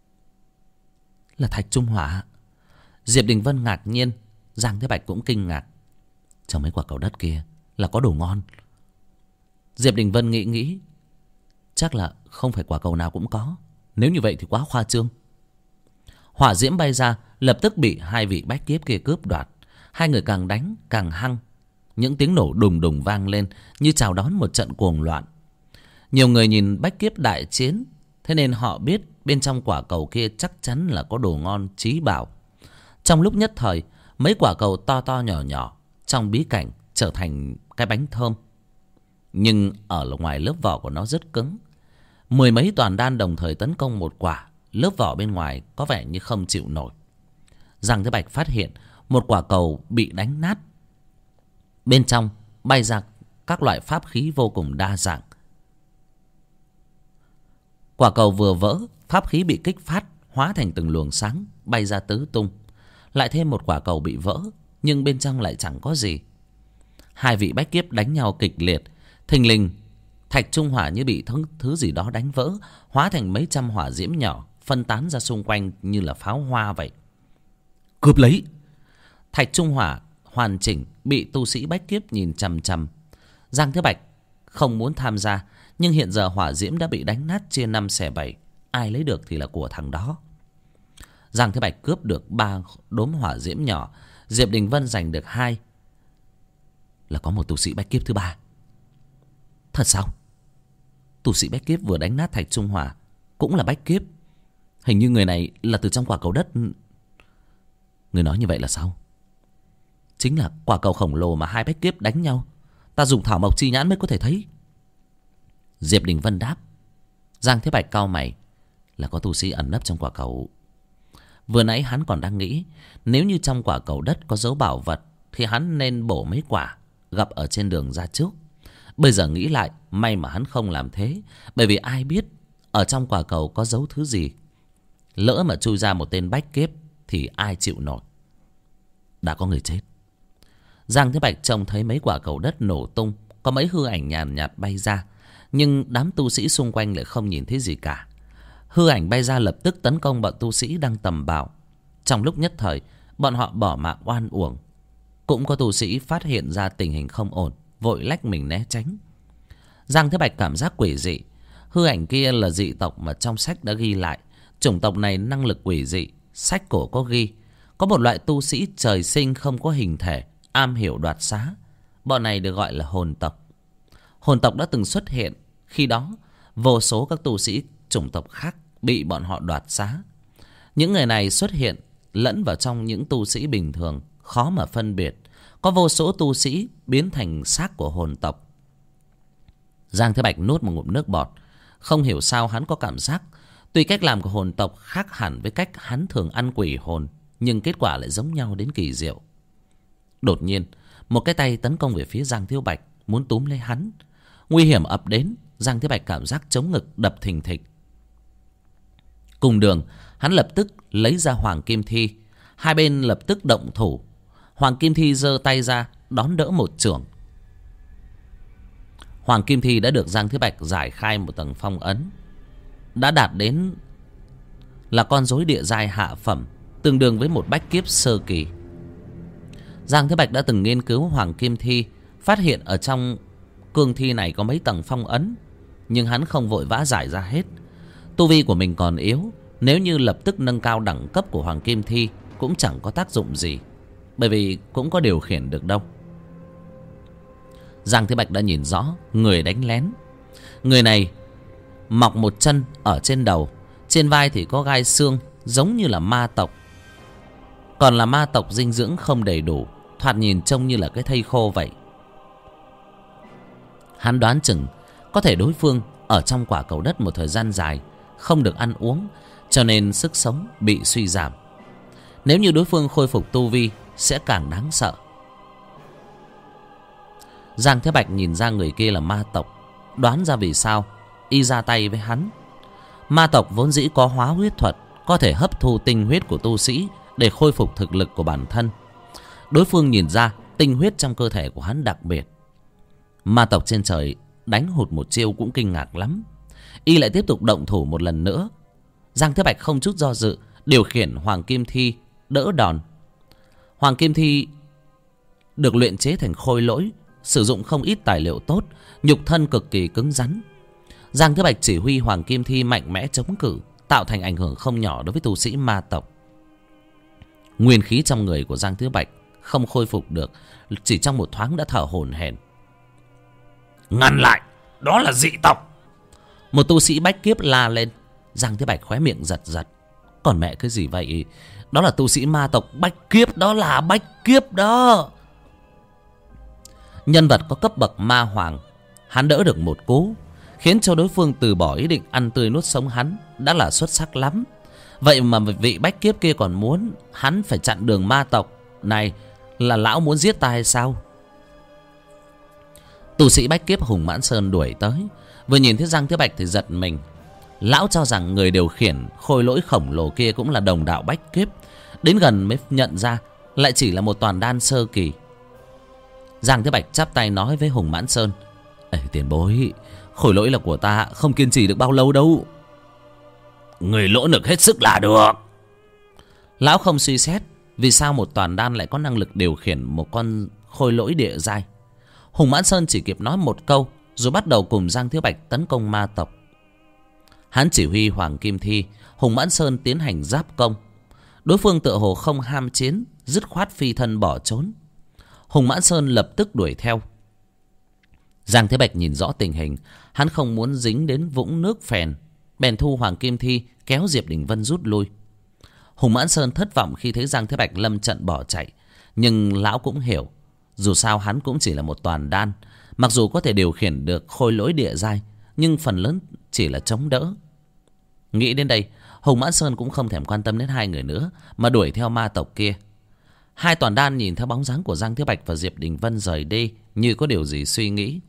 Là thạch trung hỏa. Diệp Đình Vân ngạc nhiên, Giang Thế Bạch cũng kinh ngạc. Trong mấy quả cầu đất kia là có đồ ngon. Diệp Đình Vân nghĩ nghĩ, chắc là không phải quả cầu nào cũng có. Nếu như vậy thì quá khoa trương. Hỏa diễm bay ra, lập tức bị hai vị bách kiếp kia cướp đoạt. Hai người càng đánh càng hăng. Những tiếng nổ đùng đùng vang lên như chào đón một trận cuồng loạn. Nhiều người nhìn bách kiếp đại chiến, thế nên họ biết bên trong quả cầu kia chắc chắn là có đồ ngon trí bảo. Trong lúc nhất thời, mấy quả cầu to to nhỏ nhỏ trong bí cảnh trở thành cái bánh thơm. Nhưng ở ngoài lớp vỏ của nó rất cứng. Mười mấy toàn đan đồng thời tấn công một quả, lớp vỏ bên ngoài có vẻ như không chịu nổi. Giang Thế Bạch phát hiện một quả cầu bị đánh nát. Bên trong bay ra các loại pháp khí vô cùng đa dạng. Quả cầu vừa vỡ, pháp khí bị kích phát, hóa thành từng luồng sáng, bay ra tứ tung. Lại thêm một quả cầu bị vỡ, nhưng bên trong lại chẳng có gì. Hai vị bách kiếp đánh nhau kịch liệt. Thình lình, thạch trung hỏa như bị thứ, thứ gì đó đánh vỡ, hóa thành mấy trăm hỏa diễm nhỏ, phân tán ra xung quanh như là pháo hoa vậy. Cướp lấy! Thạch trung hỏa hoàn chỉnh bị tu sĩ bách kiếp nhìn chằm chằm. Giang Thế Bạch không muốn tham gia, nhưng hiện giờ hỏa diễm đã bị đánh nát chia năm xẻ bảy, ai lấy được thì là của thằng đó. Giang Thế Bạch cướp được ba đốm hỏa diễm nhỏ, Diệp Đình Vân giành được hai. Là có một tu sĩ bách kiếp thứ ba. Thật sao? Tu sĩ bách kiếp vừa đánh nát thạch trung hỏa cũng là bách kiếp. Hình như người này là từ trong quả cầu đất. Người nói như vậy là sao? Chính là quả cầu khổng lồ mà hai bách kiếp đánh nhau. Ta dùng thảo mộc chi nhãn mới có thể thấy. Diệp Đình Vân đáp. Giang Thế Bạch cau mày, là có tu sĩ ẩn nấp trong quả cầu. Vừa nãy hắn còn đang nghĩ, nếu như trong quả cầu đất có dấu bảo vật thì hắn nên bổ mấy quả gặp ở trên đường ra trước. Bây giờ nghĩ lại, may mà hắn không làm thế, bởi vì ai biết ở trong quả cầu có dấu thứ gì. Lỡ mà chui ra một tên bách kiếp thì ai chịu nổi. Đã có người chết. Giang Thế Bạch trông thấy mấy quả cầu đất nổ tung, có mấy hư ảnh nhàn nhạt bay ra, nhưng đám tu sĩ xung quanh lại không nhìn thấy gì cả. Hư ảnh bay ra lập tức tấn công bọn tu sĩ đang tầm bảo. Trong lúc nhất thời, bọn họ bỏ mạng oan uổng. Cũng có tu sĩ phát hiện ra tình hình không ổn, vội lách mình né tránh. Giang Thế Bạch cảm giác quỷ dị. Hư ảnh kia là dị tộc mà trong sách đã ghi lại. Chủng tộc này năng lực quỷ dị, sách cổ có ghi. Có một loại tu sĩ trời sinh không có hình thể, am hiểu đoạt xá. Bọn này được gọi là hồn tộc. Hồn tộc đã từng xuất hiện. Khi đó vô số các tu sĩ chủng tộc khác bị bọn họ đoạt xá. Những người này xuất hiện lẫn vào trong những tu sĩ bình thường, khó mà phân biệt. Có vô số tu sĩ biến thành xác của hồn tộc. Giang Thế Bạch nuốt một ngụm nước bọt. Không hiểu sao hắn có cảm giác tuy cách làm của hồn tộc khác hẳn với cách hắn thường ăn quỷ hồn, nhưng kết quả lại giống nhau đến kỳ diệu. Đột nhiên một cái tay tấn công về phía Giang Thiếu Bạch, muốn túm lấy hắn. Nguy hiểm ập đến, Giang Thế Bạch cảm giác chống ngực đập thình thịch. Cùng đường hắn lập tức lấy ra Hoàng Kim Thi. Hai bên lập tức động thủ. Hoàng Kim Thi giơ tay ra đón đỡ một chưởng. Hoàng Kim Thi đã được Giang Thế Bạch giải khai một tầng phong ấn, đã đạt đến là con rối địa giai hạ phẩm, tương đương với một bách kiếp sơ kỳ. Giang Thế Bạch đã từng nghiên cứu Hoàng Kim Thi, phát hiện ở trong cương thi này có mấy tầng phong ấn, nhưng hắn không vội vã giải ra hết. Tu vi của mình còn yếu, nếu như lập tức nâng cao đẳng cấp của Hoàng Kim Thi cũng chẳng có tác dụng gì, bởi vì cũng có điều khiển được đâu. Giang Thế Bạch đã nhìn rõ người đánh lén. Người này mọc một chân ở trên đầu, trên vai thì có gai xương, giống như là ma tộc. Còn là ma tộc dinh dưỡng không đầy đủ, thoạt nhìn trông như là cái thây khô vậy. Hắn đoán chừng có thể đối phương ở trong quả cầu đất một thời gian dài, không được ăn uống, cho nên sức sống bị suy giảm. Nếu như đối phương khôi phục tu vi sẽ càng đáng sợ. Giang Thế Bạch nhìn ra người kia là ma tộc, đoán ra vì sao y ra tay với hắn. Ma tộc vốn dĩ có hóa huyết thuật, có thể hấp thu tinh huyết của tu sĩ để khôi phục thực lực của bản thân. Đối phương nhìn ra tinh huyết trong cơ thể của hắn đặc biệt. Ma tộc trên trời đánh hụt một chiêu cũng kinh ngạc lắm. Y lại tiếp tục động thủ một lần nữa. Giang Thế Bạch không chút do dự điều khiển Hoàng Kim Thi đỡ đòn. Hoàng Kim Thi được luyện chế thành khôi lỗi, sử dụng không ít tài liệu tốt, nhục thân cực kỳ cứng rắn. Giang Thế Bạch chỉ huy Hoàng Kim Thi mạnh mẽ chống cự, tạo thành ảnh hưởng không nhỏ đối với tu sĩ ma tộc. Nguyên khí trong người của Giang Thế Bạch không khôi phục được, chỉ trong một thoáng đã thở hổn hển. Ngăn lại, đó là dị tộc. Một tu sĩ bách kiếp la lên. Giang Thế Bạch khóe miệng giật giật. Còn mẹ cái gì vậy? Đó là tu sĩ ma tộc bách kiếp, đó là bách kiếp đó. Nhân vật có cấp bậc ma hoàng, hắn đỡ được một cú, khiến cho đối phương từ bỏ ý định ăn tươi nuốt sống hắn đã là xuất sắc lắm. Vậy mà vị bách kiếp kia còn muốn hắn phải chặn đường ma tộc này, là lão muốn giết ta hay sao? Tu sĩ bách kiếp Hùng Mãn Sơn đuổi tới, vừa nhìn thấy Giang Thế Bạch thì giật mình. Lão cho rằng người điều khiển khôi lỗi khổng lồ kia cũng là đồng đạo bách kiếp, đến gần mới nhận ra lại chỉ là một toàn đan sơ kỳ. Giang Thế Bạch chắp tay nói với Hùng Mãn Sơn: Ê, tiền bối, khôi lỗi là của ta, không kiên trì được bao lâu đâu. Người nỗ lực hết sức là được. Lão không suy xét vì sao một toàn đan lại có năng lực điều khiển một con khôi lỗi địa giai. Hùng Mãn Sơn chỉ kịp nói một câu rồi bắt đầu cùng Giang Thế Bạch tấn công ma tộc. Hắn chỉ huy Hoàng Kim Thi, Hùng Mãn Sơn tiến hành giáp công. Đối phương tựa hồ không ham chiến, dứt khoát phi thân bỏ trốn. Hùng Mãn Sơn lập tức đuổi theo. Giang Thế Bạch nhìn rõ tình hình, hắn không muốn dính đến vũng nước phèn, bèn thu Hoàng Kim Thi kéo Diệp Đình Vân rút lui. Hùng Mãn Sơn thất vọng khi thấy Giang Thế Bạch lâm trận bỏ chạy, nhưng lão cũng hiểu, dù sao hắn cũng chỉ là một toàn đan, mặc dù có thể điều khiển được khôi lỗi địa giai, nhưng phần lớn chỉ là chống đỡ. Nghĩ đến đây, Hùng Mãn Sơn cũng không thèm quan tâm đến hai người nữa, mà đuổi theo ma tộc kia. Hai toàn đan nhìn theo bóng dáng của Giang Thế Bạch và Diệp Đình Vân rời đi, như có điều gì suy nghĩ.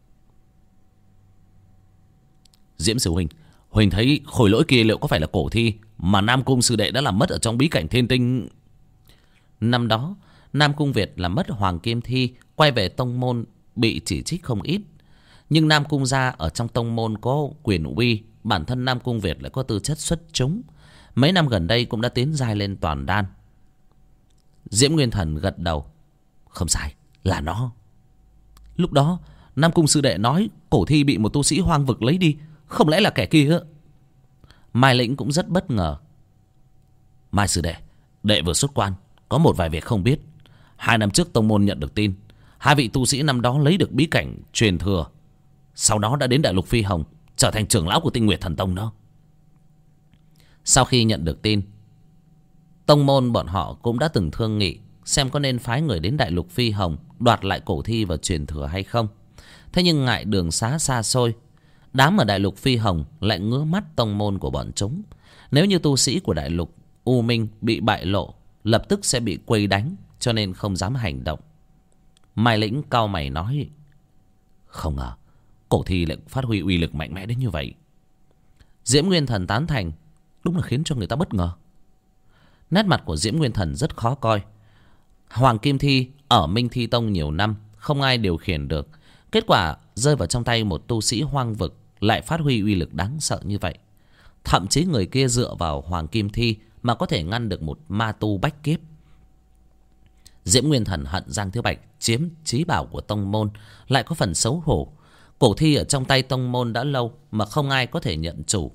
Diễm Sư huynh, huynh thấy khôi lỗi kia liệu có phải là cổ thi mà Nam Cung sư đệ đã làm mất ở trong bí cảnh Thiên Tinh? Năm đó Nam Cung Việt làm mất Hoàng Kim Thi, quay về tông môn bị chỉ trích không ít. Nhưng Nam Cung gia ở trong tông môn có quyền uy, bản thân Nam Cung Việt lại có tư chất xuất chúng, mấy năm gần đây cũng đã tiến giai lên toàn đan. Diễm Nguyên Thần gật đầu. Không sai, là nó. Lúc đó Nam Cung sư đệ nói cổ thi bị một tu sĩ hoang vực lấy đi, không lẽ là kẻ kia? Mai Lĩnh cũng rất bất ngờ. Mai sư đệ, Đệ vừa xuất quan, có một vài việc không biết. Hai năm trước tông môn nhận được tin, hai vị tu sĩ năm đó lấy được bí cảnh truyền thừa, sau đó đã đến đại lục Phi Hồng, trở thành trưởng lão của Tinh Nguyệt Thần Tông đó. Sau khi nhận được tin, tông môn bọn họ cũng đã từng thương nghị xem có nên phái người đến đại lục Phi Hồng đoạt lại cổ thi và truyền thừa hay không. Thế nhưng ngại đường xá xa xôi, đám ở đại lục Phi Hồng lại ngứa mắt tông môn của bọn chúng. Nếu như tu sĩ của đại lục U Minh bị bại lộ, lập tức sẽ bị quây đánh, cho nên không dám hành động. Mai Lĩnh cau mày nói: không ngờ cổ thi lại phát huy uy lực mạnh mẽ đến như vậy. Diễm Nguyên Thần tán thành: đúng là khiến cho người ta bất ngờ. Nét mặt của Diễm Nguyên Thần rất khó coi. Hoàng Kim Thi ở Minh Thi Tông nhiều năm, không ai điều khiển được. Kết quả rơi vào trong tay một tu sĩ hoang vực lại phát huy uy lực đáng sợ như vậy. Thậm chí người kia dựa vào Hoàng Kim Thi mà có thể ngăn được một ma tu bách kiếp. Diễm Nguyên Thần hận Giang Thiếu Bạch chiếm trí bảo của tông môn, lại có phần xấu hổ. Cổ thi ở trong tay tông môn đã lâu mà không ai có thể nhận chủ.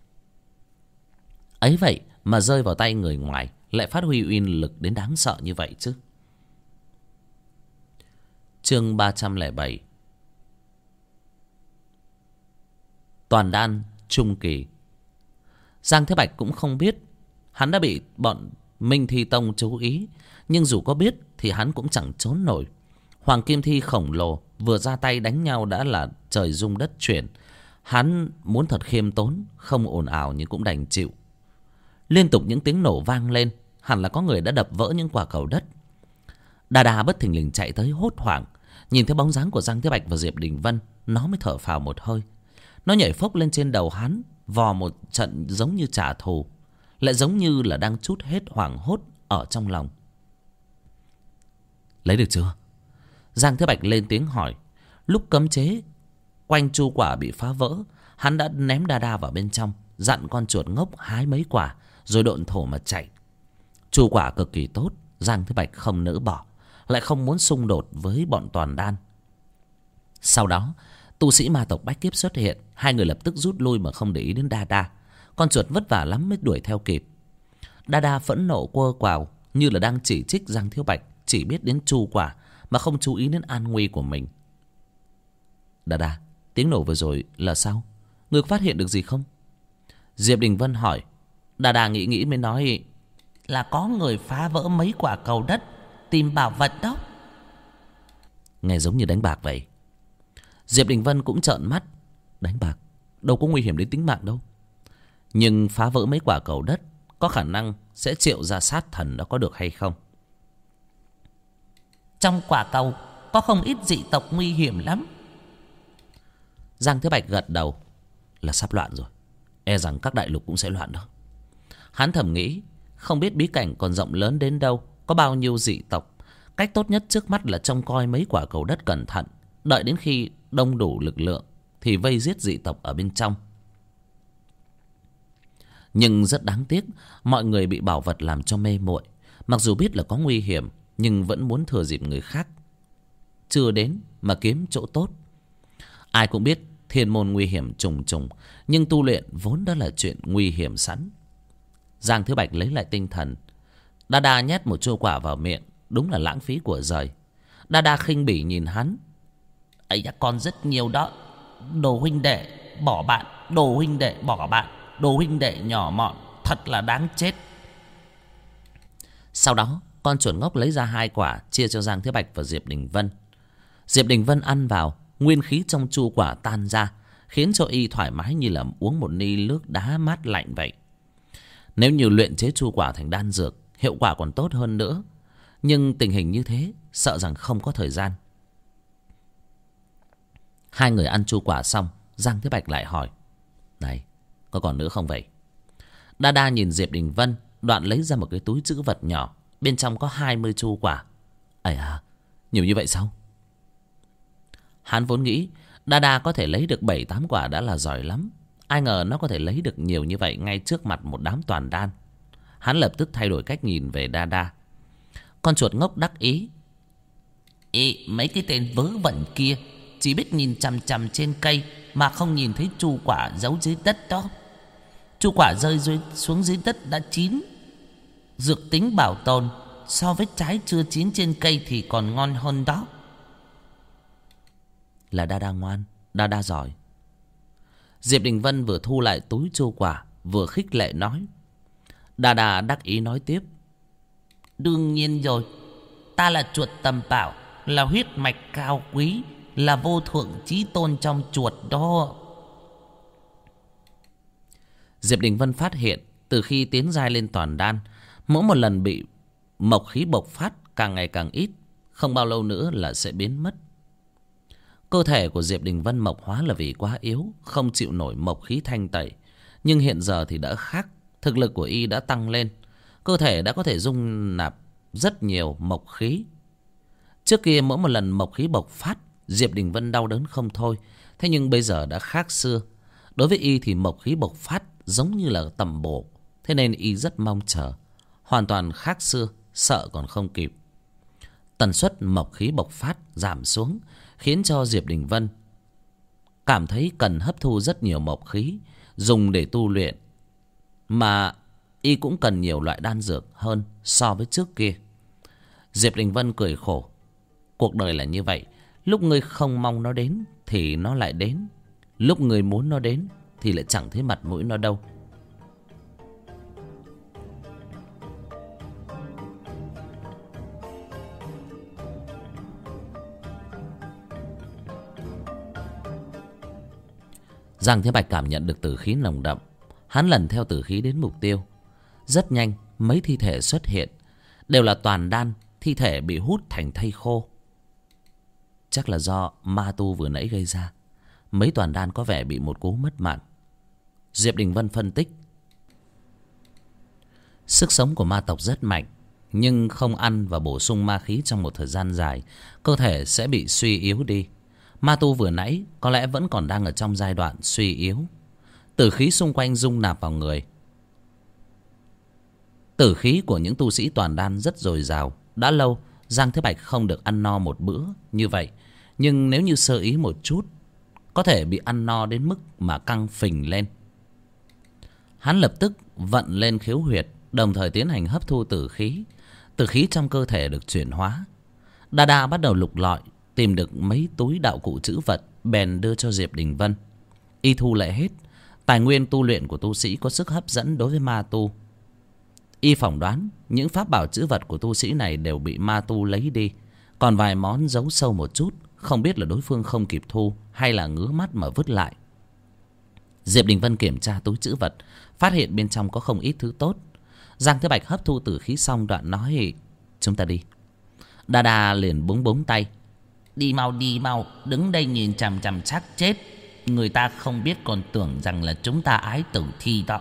Ấy vậy mà rơi vào tay người ngoài lại phát huy uy lực đến đáng sợ như vậy chứ. Chương ba trăm lẻ bảy. Toàn đan trung kỳ. Giang Thế Bạch cũng không biết hắn đã bị bọn Minh Thi Tông chú ý, nhưng dù có biết thì hắn cũng chẳng trốn nổi. Hoàng Kim Thi khổng lồ vừa ra tay đánh nhau đã là trời rung đất chuyển. Hắn muốn thật khiêm tốn, không ồn ào nhưng cũng đành chịu. Liên tục những tiếng nổ vang lên, hẳn là có người đã đập vỡ những quả cầu đất. Đa Đa bất thình lình chạy tới hốt hoảng, nhìn thấy bóng dáng của Giang Thế Bạch và Diệp Đình Vân, nó mới thở phào một hơi. Nó nhảy phốc lên trên đầu hắn, vò một trận giống như trả thù, lại giống như là đang trút hết hoảng hốt ở trong lòng. Lấy được chưa? Giang Thế Bạch lên tiếng hỏi. Lúc cấm chế quanh chu quả bị phá vỡ, hắn đã ném Đa Đa vào bên trong, dặn con chuột ngốc hái mấy quả rồi độn thổ mà chạy. Chu quả cực kỳ tốt, Giang Thế Bạch không nỡ bỏ, lại không muốn xung đột với bọn Toàn Đan. Sau đó tu sĩ ma tộc bách kiếp xuất hiện, hai người lập tức rút lui mà không để ý đến Đa Đa. Con chuột vất vả lắm mới đuổi theo kịp. Đa Đa phẫn nộ quơ quào như là đang chỉ trích Giang Thiếu Bạch chỉ biết đến chu quả mà không chú ý đến an nguy của mình. Đa Đa, tiếng nổ vừa rồi là sao? Ngươi phát hiện được gì không? Diệp Đình Vân hỏi. Đa Đa nghĩ nghĩ mới nói: là có người phá vỡ mấy quả cầu đất tìm bảo vật đó. Nghe giống như đánh bạc vậy. Diệp Đình Vân cũng trợn mắt. Đánh bạc? Đâu có nguy hiểm đến tính mạng đâu. Nhưng phá vỡ mấy quả cầu đất có khả năng sẽ triệu ra sát thần, đó có được hay không? Trong quả cầu có không ít dị tộc nguy hiểm lắm. Giang Thế Bạch gật đầu. Là sắp loạn rồi, e rằng các đại lục cũng sẽ loạn đó. Hắn thầm nghĩ, không biết bí cảnh còn rộng lớn đến đâu, có bao nhiêu dị tộc. Cách tốt nhất trước mắt là trông coi mấy quả cầu đất cẩn thận, đợi đến khi đông đủ lực lượng thì vây giết dị tộc ở bên trong. Nhưng rất đáng tiếc, mọi người bị bảo vật làm cho mê muội. Mặc dù biết là có nguy hiểm, nhưng vẫn muốn thừa dịp người khác chưa đến mà kiếm chỗ tốt. Ai cũng biết thiên môn nguy hiểm trùng trùng, nhưng tu luyện vốn đã là chuyện nguy hiểm sẵn. Giang Thứ Bạch lấy lại tinh thần. Đa Đa nhét một chu quả vào miệng, đúng là lãng phí của giời. Đa Đa khinh bỉ nhìn hắn. Ấy đã còn rất nhiều đó. Đồ huynh đệ bỏ bạn, đồ huynh đệ bỏ bạn, đồ huynh đệ nhỏ mọn, thật là đáng chết. Sau đó con chuột ngốc lấy ra hai quả chia cho Giang Thế Bạch và Diệp Đình Vân. Diệp Đình Vân ăn vào, nguyên khí trong chu quả tan ra, khiến cho y thoải mái như là uống một ly nước đá mát lạnh vậy. Nếu như luyện chế chu quả thành đan dược, hiệu quả còn tốt hơn nữa. Nhưng tình hình như thế, sợ rằng không có thời gian. Hai người ăn chu quả xong, Giang Thế Bạch lại hỏi. Này, có còn nữa không vậy? Đa Đa nhìn Diệp Đình Vân, đoạn lấy ra một cái túi trữ vật nhỏ, bên trong có hai mươi chu quả. Ây à, nhiều như vậy sao? Hắn vốn nghĩ Đa Đa có thể lấy được bảy tám quả đã là giỏi lắm. Ai ngờ nó có thể lấy được nhiều như vậy ngay trước mặt một đám toàn đan. Hắn lập tức thay đổi cách nhìn về Đa Đa. Con chuột ngốc đắc ý. Ý, mấy cái tên vớ vẩn kia chỉ biết nhìn chằm chằm trên cây mà không nhìn thấy chu quả giấu dưới đất đó. Chu quả rơi dưới, xuống dưới đất đã chín. Dược tính bảo tồn so với trái chưa chín trên cây thì còn ngon hơn đó. Là Đa Đa ngoan, Đa Đa giỏi. Diệp Đình Vân vừa thu lại túi chu quả, vừa khích lệ nói. Đa Đa đắc ý nói tiếp. Đương nhiên rồi, ta là chuột tầm bảo, là huyết mạch cao quý, là vô thượng chí tôn trong chuột đó. Diệp Đình Vân phát hiện từ khi tiến giai lên toàn đan, mỗi một lần bị mộc khí bộc phát càng ngày càng ít, không bao lâu nữa là sẽ biến mất. Cơ thể của Diệp Đình Vân mộc hóa là vì quá yếu, không chịu nổi mộc khí thanh tẩy. Nhưng hiện giờ thì đã khác, thực lực của y đã tăng lên, cơ thể đã có thể dung nạp rất nhiều mộc khí. Trước kia mỗi một lần mộc khí bộc phát, Diệp Đình Vân đau đớn không thôi. Thế nhưng bây giờ đã khác xưa. Đối với y thì mộc khí bộc phát giống như là tầm bổ, thế nên y rất mong chờ. Hoàn toàn khác xưa, sợ còn không kịp. Tần suất mộc khí bộc phát giảm xuống, khiến cho Diệp Đình Vân cảm thấy cần hấp thu rất nhiều mộc khí dùng để tu luyện. Mà y cũng cần nhiều loại đan dược hơn so với trước kia. Diệp Đình Vân cười khổ. Cuộc đời là như vậy, lúc ngươi không mong nó đến thì nó lại đến, lúc ngươi muốn nó đến thì lại chẳng thấy mặt mũi nó đâu. Giang Thế Bạch cảm nhận được tử khí nồng đậm. Hắn lần theo tử khí đến mục tiêu. Rất nhanh mấy thi thể xuất hiện, đều là toàn đan, thi thể bị hút thành thây khô. Chắc là do ma tu vừa nãy gây ra. Mấy toàn đan có vẻ bị một cú mất mạng. Diệp Đình Vân phân tích. Sức sống của ma tộc rất mạnh, nhưng không ăn và bổ sung ma khí trong một thời gian dài, cơ thể sẽ bị suy yếu đi. Ma tu vừa nãy có lẽ vẫn còn đang ở trong giai đoạn suy yếu. Tử khí xung quanh dung nạp vào người. Tử khí của những tu sĩ toàn đan rất dồi dào. Đã lâu Giang Thế Bạch không được ăn no một bữa như vậy, nhưng nếu như sơ ý một chút, có thể bị ăn no đến mức mà căng phình lên. Hắn lập tức vận lên khiếu huyệt, đồng thời tiến hành hấp thu tử khí. Tử khí trong cơ thể được chuyển hóa. Đa Đa bắt đầu lục lọi, tìm được mấy túi đạo cụ trữ vật, bèn đưa cho Diệp Đình Vân. Y thu lại hết. Tài nguyên tu luyện của tu sĩ có sức hấp dẫn đối với ma tu. Y phỏng đoán những pháp bảo trữ vật của tu sĩ này đều bị ma tu lấy đi, còn vài món giấu sâu một chút, không biết là đối phương không kịp thu hay là ngứa mắt mà vứt lại. Diệp Đình Vân kiểm tra túi trữ vật, phát hiện bên trong có không ít thứ tốt. Giang Thế Bạch hấp thu tử khí xong, đoạn nói: chúng ta đi. Đa Đa liền búng búng tay. Đi mau đi mau, đứng đây nhìn chằm chằm chắc chết. Người ta không biết còn tưởng rằng là chúng ta ái tử thi đó.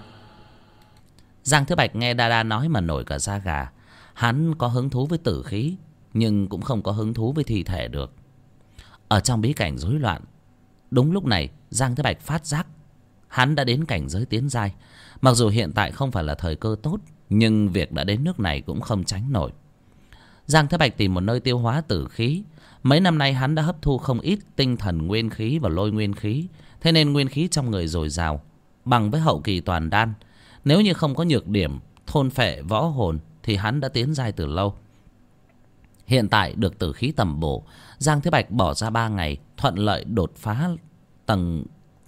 Giang Thế Bạch nghe Đa Đa nói mà nổi cả da gà. Hắn có hứng thú với tử khí, nhưng cũng không có hứng thú với thi thể được. Ở trong bí cảnh rối loạn, đúng lúc này Giang Thế Bạch phát giác hắn đã đến cảnh giới tiến giai. Mặc dù hiện tại không phải là thời cơ tốt, nhưng việc đã đến nước này cũng không tránh nổi. Giang Thế Bạch tìm một nơi tiêu hóa tử khí. Mấy năm nay hắn đã hấp thu không ít tinh thần nguyên khí và lôi nguyên khí, thế nên nguyên khí trong người dồi dào, bằng với hậu kỳ toàn đan. Nếu như không có nhược điểm thôn phệ võ hồn thì hắn đã tiến giai từ lâu. Hiện tại được tử khí tầm bổ, Giang Thế Bạch bỏ ra ba ngày thuận lợi đột phá tầng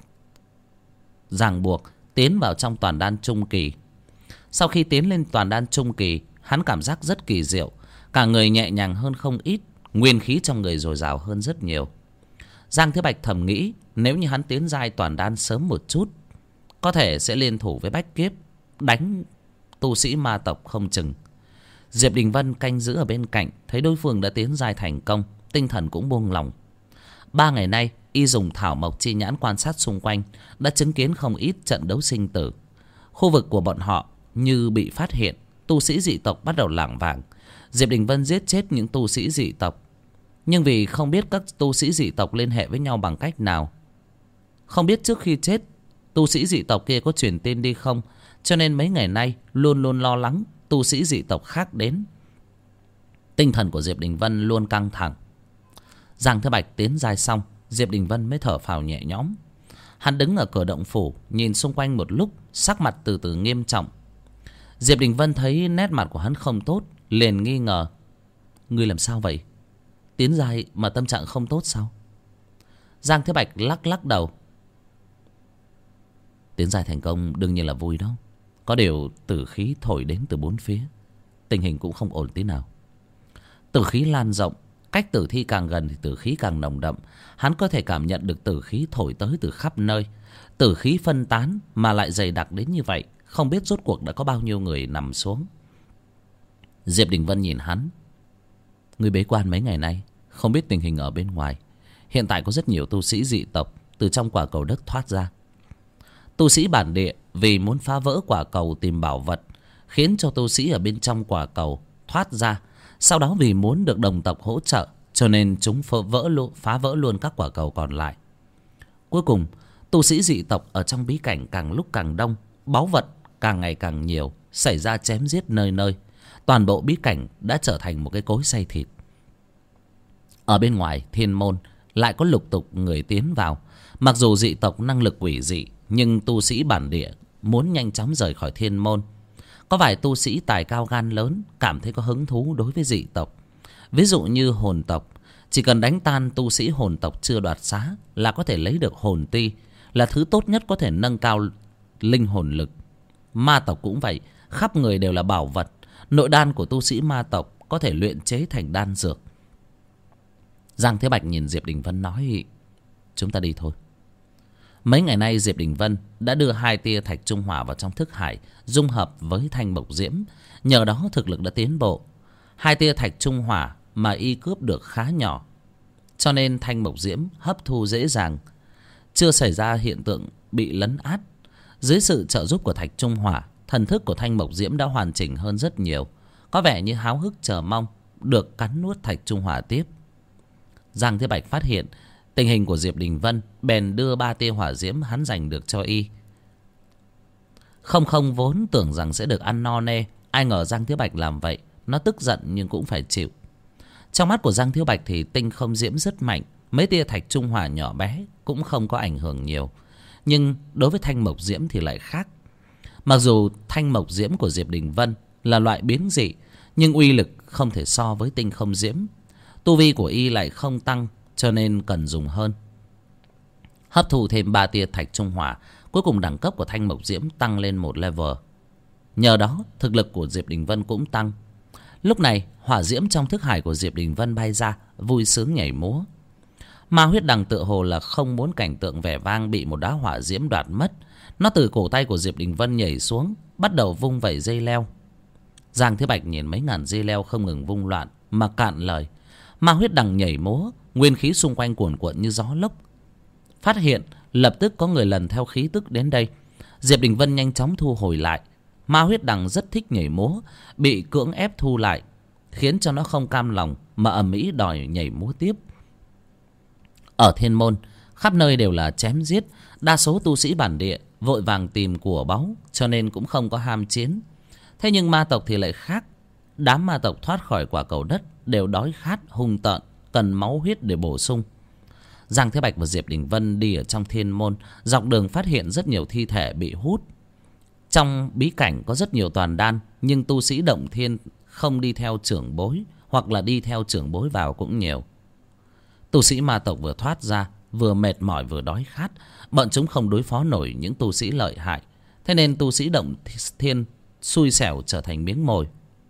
ràng buộc, tiến vào trong toàn đan trung kỳ. Sau khi tiến lên toàn đan trung kỳ, hắn cảm giác rất kỳ diệu, cả người nhẹ nhàng hơn không ít, nguyên khí trong người dồi dào hơn rất nhiều. Giang Thế Bạch thầm nghĩ, nếu như hắn tiến giai toàn đan sớm một chút, có thể sẽ liên thủ với Bách Kiếp, đánh tu sĩ ma tộc không chừng. Diệp Đình Vân canh giữ ở bên cạnh, thấy đối phương đã tiến giai thành công, tinh thần cũng buông lỏng. Ba ngày nay y dùng thảo mộc chi nhãn quan sát xung quanh, đã chứng kiến không ít trận đấu sinh tử. Khu vực của bọn họ như bị phát hiện, tu sĩ dị tộc bắt đầu lảng vảng. Diệp Đình Vân giết chết những tu sĩ dị tộc, nhưng vì không biết các tu sĩ dị tộc liên hệ với nhau bằng cách nào, không biết trước khi chết tu sĩ dị tộc kia có truyền tin đi không, cho nên mấy ngày nay luôn luôn lo lắng tu sĩ dị tộc khác đến. Tinh thần của Diệp Đình Vân luôn căng thẳng. Giang Thế Bạch tiến giai xong, Diệp Đình Vân mới thở phào nhẹ nhõm. Hắn đứng ở cửa động phủ, nhìn xung quanh một lúc, sắc mặt từ từ nghiêm trọng. Diệp Đình Vân thấy nét mặt của hắn không tốt, liền nghi ngờ. Ngươi làm sao vậy? Tiến giai mà tâm trạng không tốt sao? Giang Thế Bạch lắc lắc đầu. Tiến giai thành công đương nhiên là vui đó. Có điều tử khí thổi đến từ bốn phía, tình hình cũng không ổn tí nào. Tử khí lan rộng, cách tử thi càng gần thì tử khí càng nồng đậm. Hắn có thể cảm nhận được tử khí thổi tới từ khắp nơi. Tử khí phân tán mà lại dày đặc đến như vậy, không biết rốt cuộc đã có bao nhiêu người nằm xuống. Diệp Đình Vân nhìn hắn. Ngươi bế quan mấy ngày nay, không biết tình hình ở bên ngoài. Hiện tại có rất nhiều tu sĩ dị tộc từ trong quả cầu đất thoát ra. Tu sĩ bản địa vì muốn phá vỡ quả cầu tìm bảo vật, khiến cho tu sĩ ở bên trong quả cầu thoát ra. Sau đó vì muốn được đồng tộc hỗ trợ, cho nên chúng phá vỡ luôn, phá vỡ luôn các quả cầu còn lại. Cuối cùng, tu sĩ dị tộc ở trong bí cảnh càng lúc càng đông, báu vật càng ngày càng nhiều, xảy ra chém giết nơi nơi. Toàn bộ bí cảnh đã trở thành một cái cối xay thịt. Ở bên ngoài thiên môn lại có lục tục người tiến vào. Mặc dù dị tộc năng lực quỷ dị, nhưng tu sĩ bản địa muốn nhanh chóng rời khỏi thiên môn. Có vài tu sĩ tài cao gan lớn cảm thấy có hứng thú đối với dị tộc. Ví dụ như hồn tộc, chỉ cần đánh tan tu sĩ hồn tộc chưa đoạt xá là có thể lấy được hồn ti, là thứ tốt nhất có thể nâng cao linh hồn lực. Ma tộc cũng vậy, khắp người đều là bảo vật. Nội đan của tu sĩ ma tộc có thể luyện chế thành đan dược. Giang Thế Bạch nhìn Diệp Đình Vân nói, chúng ta đi thôi. Mấy ngày nay Diệp Đình Vân đã đưa hai tia thạch trung hỏa vào trong thức hải, dung hợp với thanh mộc diễm. Nhờ đó thực lực đã tiến bộ. Hai tia thạch trung hỏa mà y cướp được khá nhỏ, cho nên thanh mộc diễm hấp thu dễ dàng, chưa xảy ra hiện tượng bị lấn át. Dưới sự trợ giúp của thạch trung hỏa, thần thức của thanh mộc diễm đã hoàn chỉnh hơn rất nhiều, có vẻ như háo hức chờ mong được cắn nuốt thạch trung hỏa tiếp. Giang Thế Bạch phát hiện tình hình của Diệp Đình Vân, bèn đưa ba tia hỏa diễm hắn giành được cho y. Không không vốn tưởng rằng sẽ được ăn no nê, ai ngờ Giang Thế Bạch làm vậy. Nó tức giận nhưng cũng phải chịu. Trong mắt của Giang Thế Bạch thì tinh không diễm rất mạnh, mấy tia thạch trung hỏa nhỏ bé cũng không có ảnh hưởng nhiều. Nhưng đối với thanh mộc diễm thì lại khác. Mặc dù thanh mộc diễm của Diệp Đình Vân là loại biến dị, nhưng uy lực không thể so với tinh không diễm. Tu vi của y lại không tăng, cho nên cần dùng hơn. Hấp thụ thêm ba tia thạch trung hỏa, cuối cùng đẳng cấp của thanh mộc diễm tăng lên một level. Nhờ đó thực lực của Diệp Đình Vân cũng tăng. Lúc này hỏa diễm trong thức hải của Diệp Đình Vân bay ra, vui sướng nhảy múa. Ma huyết đằng tựa hồ là không muốn cảnh tượng vẻ vang bị một đá hỏa diễm đoạt mất. Nó từ cổ tay của Diệp Đình Vân nhảy xuống, bắt đầu vung vẩy dây leo. Giang Thế Bạch nhìn mấy ngàn dây leo không ngừng vung loạn mà cạn lời. Ma huyết đằng nhảy múa, nguyên khí xung quanh cuồn cuộn như gió lốc. Phát hiện lập tức có người lần theo khí tức đến đây. Diệp Đình Vân nhanh chóng thu hồi lại. Ma huyết đằng rất thích nhảy múa, bị cưỡng ép thu lại, khiến cho nó không cam lòng mà ầm ĩ đòi nhảy múa tiếp. Ở thiên môn khắp nơi đều là chém giết, đa số tu sĩ bản địa vội vàng tìm của báu, cho nên cũng không có ham chiến. Thế nhưng ma tộc thì lại khác. Đám ma tộc thoát khỏi quả cầu đất đều đói khát hung tợn, cần máu huyết để bổ sung. Giang Thế Bạch và Diệp Đình Vân đi ở trong thiên môn, dọc đường phát hiện rất nhiều thi thể bị hút. Trong bí cảnh có rất nhiều toàn đan, nhưng tu sĩ động thiên không đi theo trưởng bối, hoặc là đi theo trưởng bối vào cũng nhiều. Tu sĩ ma tộc vừa thoát ra, vừa mệt mỏi vừa đói khát, bọn chúng không đối phó nổi những tu sĩ lợi hại, thế nên tu sĩ động thiên xui xẻo trở thành miếng mồi.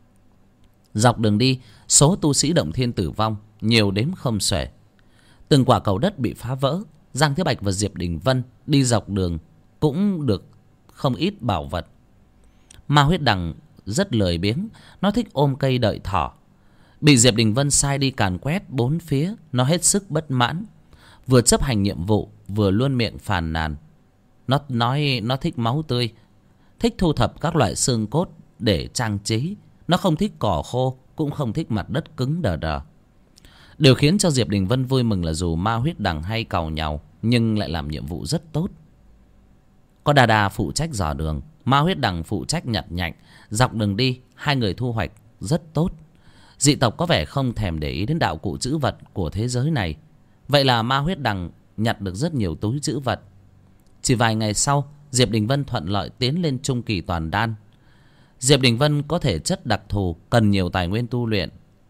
Dọc đường đi, số tu sĩ động thiên tử vong nhiều đếm không xuể. Từng quả cầu đất bị phá vỡ. Giang Thế Bạch và Diệp Đình Vân đi dọc đường cũng được không ít bảo vật. Ma huyết đằng rất lười biếng, nó thích ôm cây đợi thỏ. Bị Diệp Đình Vân sai đi càn quét bốn phía, nó hết sức bất mãn. Vừa chấp hành nhiệm vụ, vừa luôn miệng phàn nàn. Nó nói nó thích máu tươi, thích thu thập các loại xương cốt để trang trí. Nó không thích cỏ khô, cũng không thích mặt đất cứng đờ đờ. Điều khiến cho Diệp Đình Vân vui mừng là dù ma huyết đằng hay càu nhàu, nhưng lại làm nhiệm vụ rất tốt. Có Đa Đa phụ trách dò đường, ma huyết đằng phụ trách nhặt nhạnh. Dọc đường đi, hai người thu hoạch rất tốt. Dị tộc có vẻ không thèm để ý đến đạo cụ trữ vật của thế giới này. Vậy là ma huyết đằng nhặt được rất nhiều túi trữ vật. Chỉ vài ngày sau, Diệp Đình Vân thuận lợi tiến lên trung kỳ toàn đan. Diệp Đình Vân có thể chất đặc thù, cần nhiều tài nguyên tu luyện,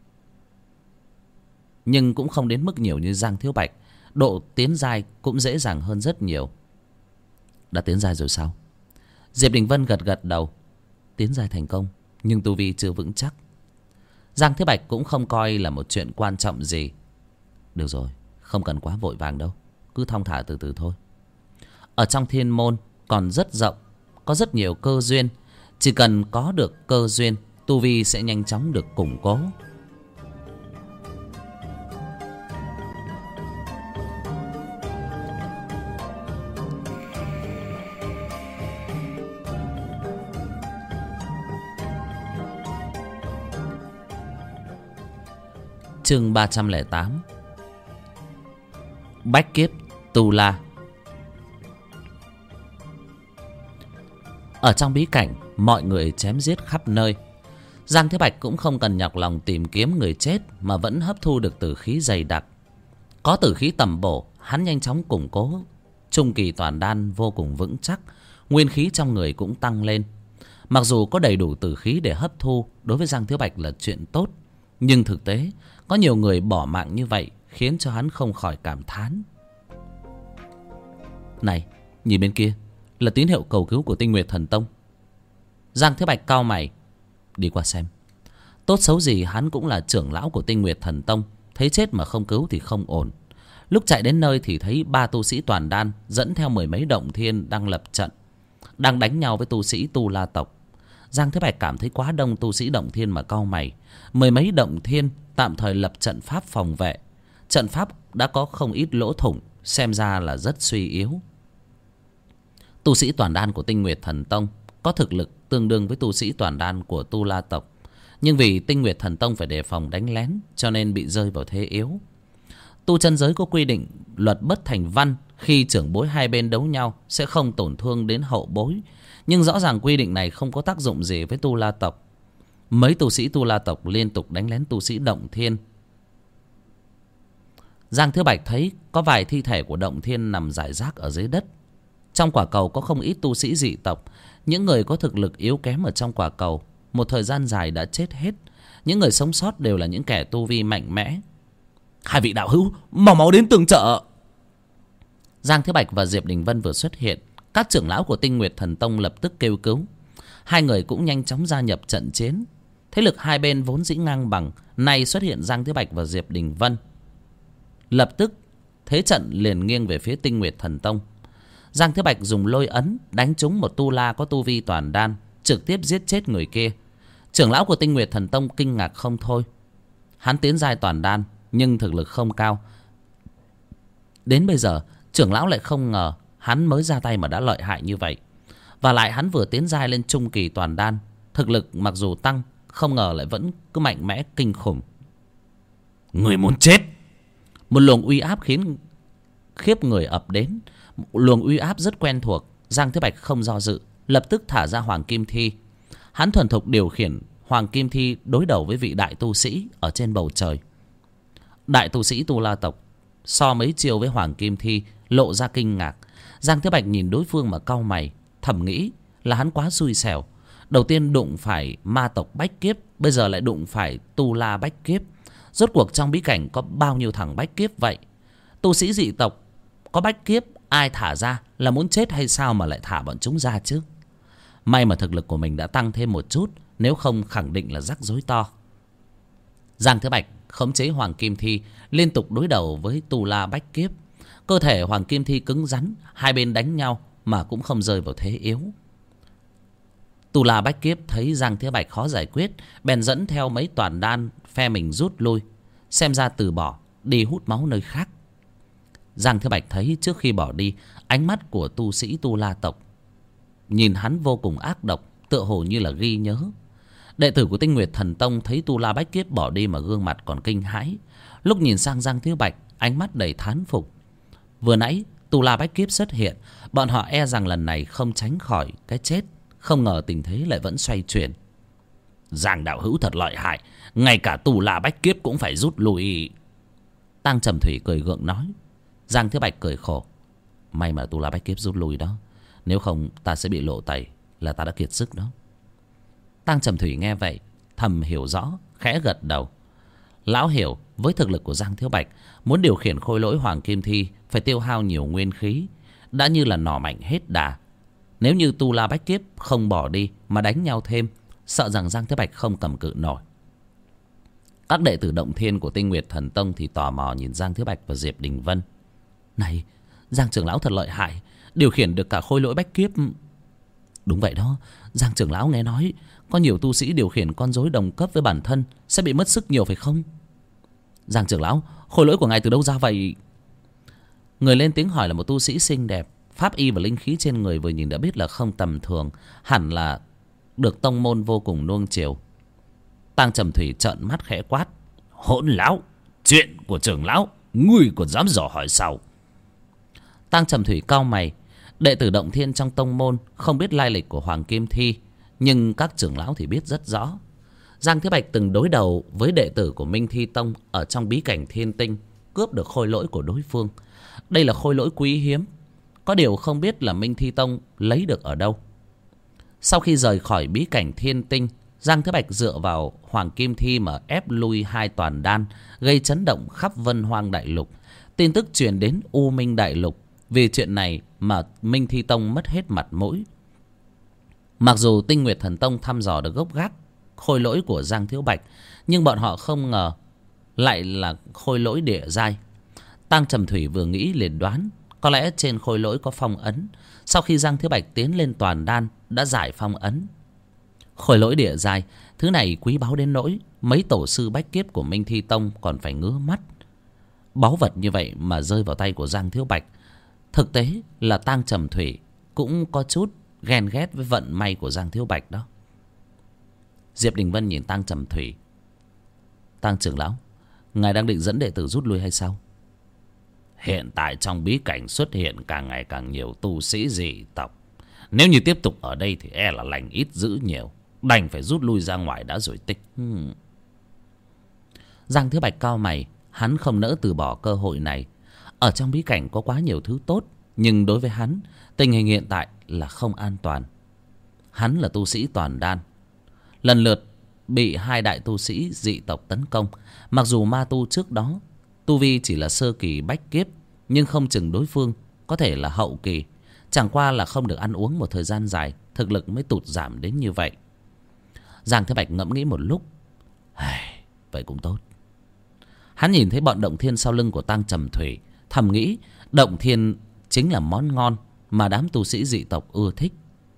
nhưng cũng không đến mức nhiều như Giang Thiếu Bạch. Độ tiến giai cũng dễ dàng hơn rất nhiều. Đã tiến giai rồi sao? Diệp Đình Vân gật gật đầu. Tiến giai thành công, nhưng tu vi chưa vững chắc. Giang Thiếu Bạch cũng không coi là một chuyện quan trọng gì. Được rồi, không cần quá vội vàng đâu, cứ thong thả từ từ thôi. Ở trong thiên môn còn rất rộng, có rất nhiều cơ duyên. Chỉ cần có được cơ duyên, tu vi sẽ nhanh chóng được củng cố. Chương ba trăm lẻ tám. Bách kiếp tu la. Ở trong bí cảnh, mọi người chém giết khắp nơi. Giang Thế Bạch cũng không cần nhọc lòng tìm kiếm người chết, mà vẫn hấp thu được tử khí dày đặc. Có tử khí tầm bổ, hắn nhanh chóng củng cố trung kỳ toàn đan vô cùng vững chắc. Nguyên khí trong người cũng tăng lên. Mặc dù có đầy đủ tử khí để hấp thu, đối với Giang Thế Bạch là chuyện tốt, nhưng thực tế có nhiều người bỏ mạng như vậy khiến cho hắn không khỏi cảm thán. Này, nhìn bên kia là tín hiệu cầu cứu của Tinh Nguyệt Thần Tông. Giang Thế Bạch cau mày, đi qua xem. Tốt xấu gì hắn cũng là trưởng lão của Tinh Nguyệt Thần Tông, thấy chết mà không cứu thì không ổn. Lúc chạy đến nơi thì thấy ba tu sĩ toàn đan dẫn theo mười mấy động thiên đang lập trận, đang đánh nhau với tu sĩ Tu La tộc. Giang Thế Bạch cảm thấy quá đông tu sĩ động thiên mà cau mày. Mười mấy động thiên tạm thời lập trận pháp phòng vệ. Trận pháp đã có không ít lỗ thủng, xem ra là rất suy yếu. Tu sĩ toàn đan của Tinh Nguyệt Thần Tông có thực lực tương đương với tu sĩ toàn đan của Tu La tộc, nhưng vì Tinh Nguyệt Thần Tông phải đề phòng đánh lén, cho nên bị rơi vào thế yếu. Tu chân giới có quy định luật bất thành văn, khi trưởng bối hai bên đấu nhau sẽ không tổn thương đến hậu bối, nhưng rõ ràng quy định này không có tác dụng gì với Tu La tộc. Mấy tu sĩ Tu La tộc liên tục đánh lén tu sĩ động thiên. Giang Thứ Bạch thấy có vài thi thể của động thiên nằm rải rác ở dưới đất. Trong quả cầu có không ít tu sĩ dị tộc. Những người có thực lực yếu kém ở trong quả cầu một thời gian dài đã chết hết. Những người sống sót đều là những kẻ tu vi mạnh mẽ. Hai vị đạo hữu, mau máu đến tường trợ. Giang Thế Bạch và Diệp Đình Vân vừa xuất hiện, các trưởng lão của Tinh Nguyệt Thần Tông lập tức kêu cứu. Hai người cũng nhanh chóng gia nhập trận chiến. Thế lực hai bên vốn dĩ ngang bằng, nay xuất hiện Giang Thế Bạch và Diệp Đình Vân, lập tức thế trận liền nghiêng về phía Tinh Nguyệt Thần Tông. Giang Thế Bạch dùng lôi ấn đánh trúng một tu la có tu vi toàn đan, trực tiếp giết chết người kia. Trưởng lão của Tinh Nguyệt Thần Tông kinh ngạc không thôi. Hắn tiến giai toàn đan nhưng thực lực không cao. Đến bây giờ trưởng lão lại không ngờ hắn mới ra tay mà đã lợi hại như vậy. Và lại hắn vừa tiến giai lên trung kỳ toàn đan, thực lực mặc dù tăng, không ngờ lại vẫn cứ mạnh mẽ kinh khủng. Người muốn chết. Một luồng uy áp khiến khiếp người ập đến. Một luồng uy áp rất quen thuộc. Giang Thế Bạch không do dự, lập tức thả ra Hoàng Kim Thi. Hắn thuần thục điều khiển Hoàng Kim Thi đối đầu với vị đại tu sĩ ở trên bầu trời. Đại tu sĩ Tu La tộc so mấy chiều với Hoàng Kim Thi lộ ra kinh ngạc. Giang Thế Bạch nhìn đối phương mà cau mày, thầm nghĩ là hắn quá xui xẻo. Đầu tiên đụng phải ma tộc Bách Kiếp, bây giờ lại đụng phải Tu La Bách Kiếp. Rốt cuộc trong bí cảnh có bao nhiêu thằng Bách Kiếp vậy? Tu sĩ dị tộc có Bách Kiếp, ai thả ra là muốn chết hay sao mà lại thả bọn chúng ra chứ? May mà thực lực của mình đã tăng thêm một chút, nếu không khẳng định là rắc rối to. Giang Thế Bạch khống chế Hoàng Kim Thi liên tục đối đầu với Tu La Bách Kiếp. Cơ thể Hoàng Kim Thi cứng rắn, hai bên đánh nhau mà cũng không rơi vào thế yếu. Tu La Bách Kiếp thấy Giang Thế Bạch khó giải quyết, bèn dẫn theo mấy toàn đan phe mình rút lui, xem ra từ bỏ đi hút máu nơi khác. Giang Thế Bạch thấy trước khi bỏ đi, ánh mắt của tu sĩ Tu La tộc nhìn hắn vô cùng ác độc, tựa hồ như là ghi nhớ. Đệ tử của Tinh Nguyệt Thần Tông thấy Tu La Bách Kiếp bỏ đi mà gương mặt còn kinh hãi. Lúc nhìn sang Giang Thế Bạch, ánh mắt đầy thán phục. Vừa nãy Tu La Bách Kiếp xuất hiện, bọn họ e rằng lần này không tránh khỏi cái chết. Không ngờ tình thế lại vẫn xoay chuyển. Giang đạo hữu thật lợi hại, ngay cả Tu La Bách Kiếp cũng phải rút lui. Tăng Trầm Thủy cười gượng nói. Giang Thế Bạch cười khổ. May mà Tu La Bách Kiếp rút lui đó, nếu không ta sẽ bị lộ tẩy là ta đã kiệt sức đó. Tang Trầm Thủy nghe vậy thầm hiểu rõ, khẽ gật đầu. Lão hiểu với thực lực của Giang Thiếu Bạch, muốn điều khiển khôi lỗi Hoàng Kim Thi phải tiêu hao nhiều nguyên khí, đã như là nỏ mạnh hết đà. Nếu như tu la bách kiếp không bỏ đi mà đánh nhau thêm, sợ rằng Giang Thiếu Bạch không cầm cự nổi. Các đệ tử Động Thiên của Tinh Nguyệt Thần Tông thì tò mò nhìn Giang Thiếu Bạch và Diệp Đình Vân. Này, Giang trưởng lão thật lợi hại, điều khiển được cả khôi lỗi bách kiếp. Đúng vậy đó, Giang trưởng lão nghe nói có nhiều tu sĩ điều khiển con rối đồng cấp với bản thân sẽ bị mất sức nhiều phải không? Giang trưởng lão, khôi lỗi của ngài từ đâu ra vậy? Người lên tiếng hỏi là một tu sĩ xinh đẹp, pháp y và linh khí trên người vừa nhìn đã biết là không tầm thường, hẳn là được tông môn vô cùng nuông chiều. Tang Trầm Thủy trợn mắt khẽ quát. Hỗn lão, chuyện của trưởng lão ngươi còn dám dò hỏi sao? Tang Trầm Thủy cau mày. Đệ tử Động Thiên trong tông môn không biết lai lịch của Hoàng Kim Thi, nhưng các trưởng lão thì biết rất rõ. Giang Thiếu Bạch từng đối đầu với đệ tử của Minh Thi Tông ở trong bí cảnh Thiên Tinh, cướp được khôi lỗi của đối phương. Đây là khôi lỗi quý hiếm, có điều không biết là Minh Thi Tông lấy được ở đâu. Sau khi rời khỏi bí cảnh Thiên Tinh, Giang Thiếu Bạch dựa vào Hoàng Kim Thi mà ép lui hai toàn đan, gây chấn động khắp Vân Hoang Đại Lục. Tin tức truyền đến U Minh Đại Lục. Vì chuyện này mà Minh Thi Tông mất hết mặt mũi. Mặc dù Tinh Nguyệt Thần Tông thăm dò được gốc gác khôi lỗi của Giang Thiếu Bạch, nhưng bọn họ không ngờ lại là khôi lỗi địa giai. Tang Trầm Thủy vừa nghĩ liền đoán có lẽ trên khôi lỗi có phong ấn. Sau khi Giang Thiếu Bạch tiến lên toàn đan đã giải phong ấn. Khôi lỗi địa giai, thứ này quý báu đến nỗi mấy tổ sư bách kiếp của Minh Thi Tông còn phải ngứa mắt. Báu vật như vậy mà rơi vào tay của Giang Thiếu Bạch, thực tế là Tang Trầm Thủy cũng có chút ghen ghét với vận may của Giang Thiếu Bạch đó. Diệp Đình Vân nhìn Tang Trầm Thủy. Tang trưởng lão, ngài đang định dẫn đệ tử rút lui hay sao? Hiện tại trong bí cảnh xuất hiện càng ngày càng nhiều tu sĩ dị tộc. Nếu như tiếp tục ở đây thì e là lành ít dữ nhiều, đành phải rút lui ra ngoài đã rồi tích. Hmm. Giang Thiếu Bạch cau mày, hắn không nỡ từ bỏ cơ hội này. Ở trong bí cảnh có quá nhiều thứ tốt, nhưng đối với hắn, tình hình hiện tại là không an toàn. Hắn là tu sĩ toàn đan, lần lượt bị hai đại tu sĩ dị tộc tấn công. Mặc dù ma tu trước đó tu vi chỉ là sơ kỳ bách kiếp, nhưng không chừng đối phương có thể là hậu kỳ. Chẳng qua là không được ăn uống một thời gian dài, thực lực mới tụt giảm đến như vậy. Giang Thế Bạch ngẫm nghĩ một lúc. Vậy cũng tốt. Hắn nhìn thấy bọn Động Thiên sau lưng của Tang Trầm Thủy, thầm nghĩ Động Thiên chính là món ngon mà đám tu sĩ dị tộc ưa thích.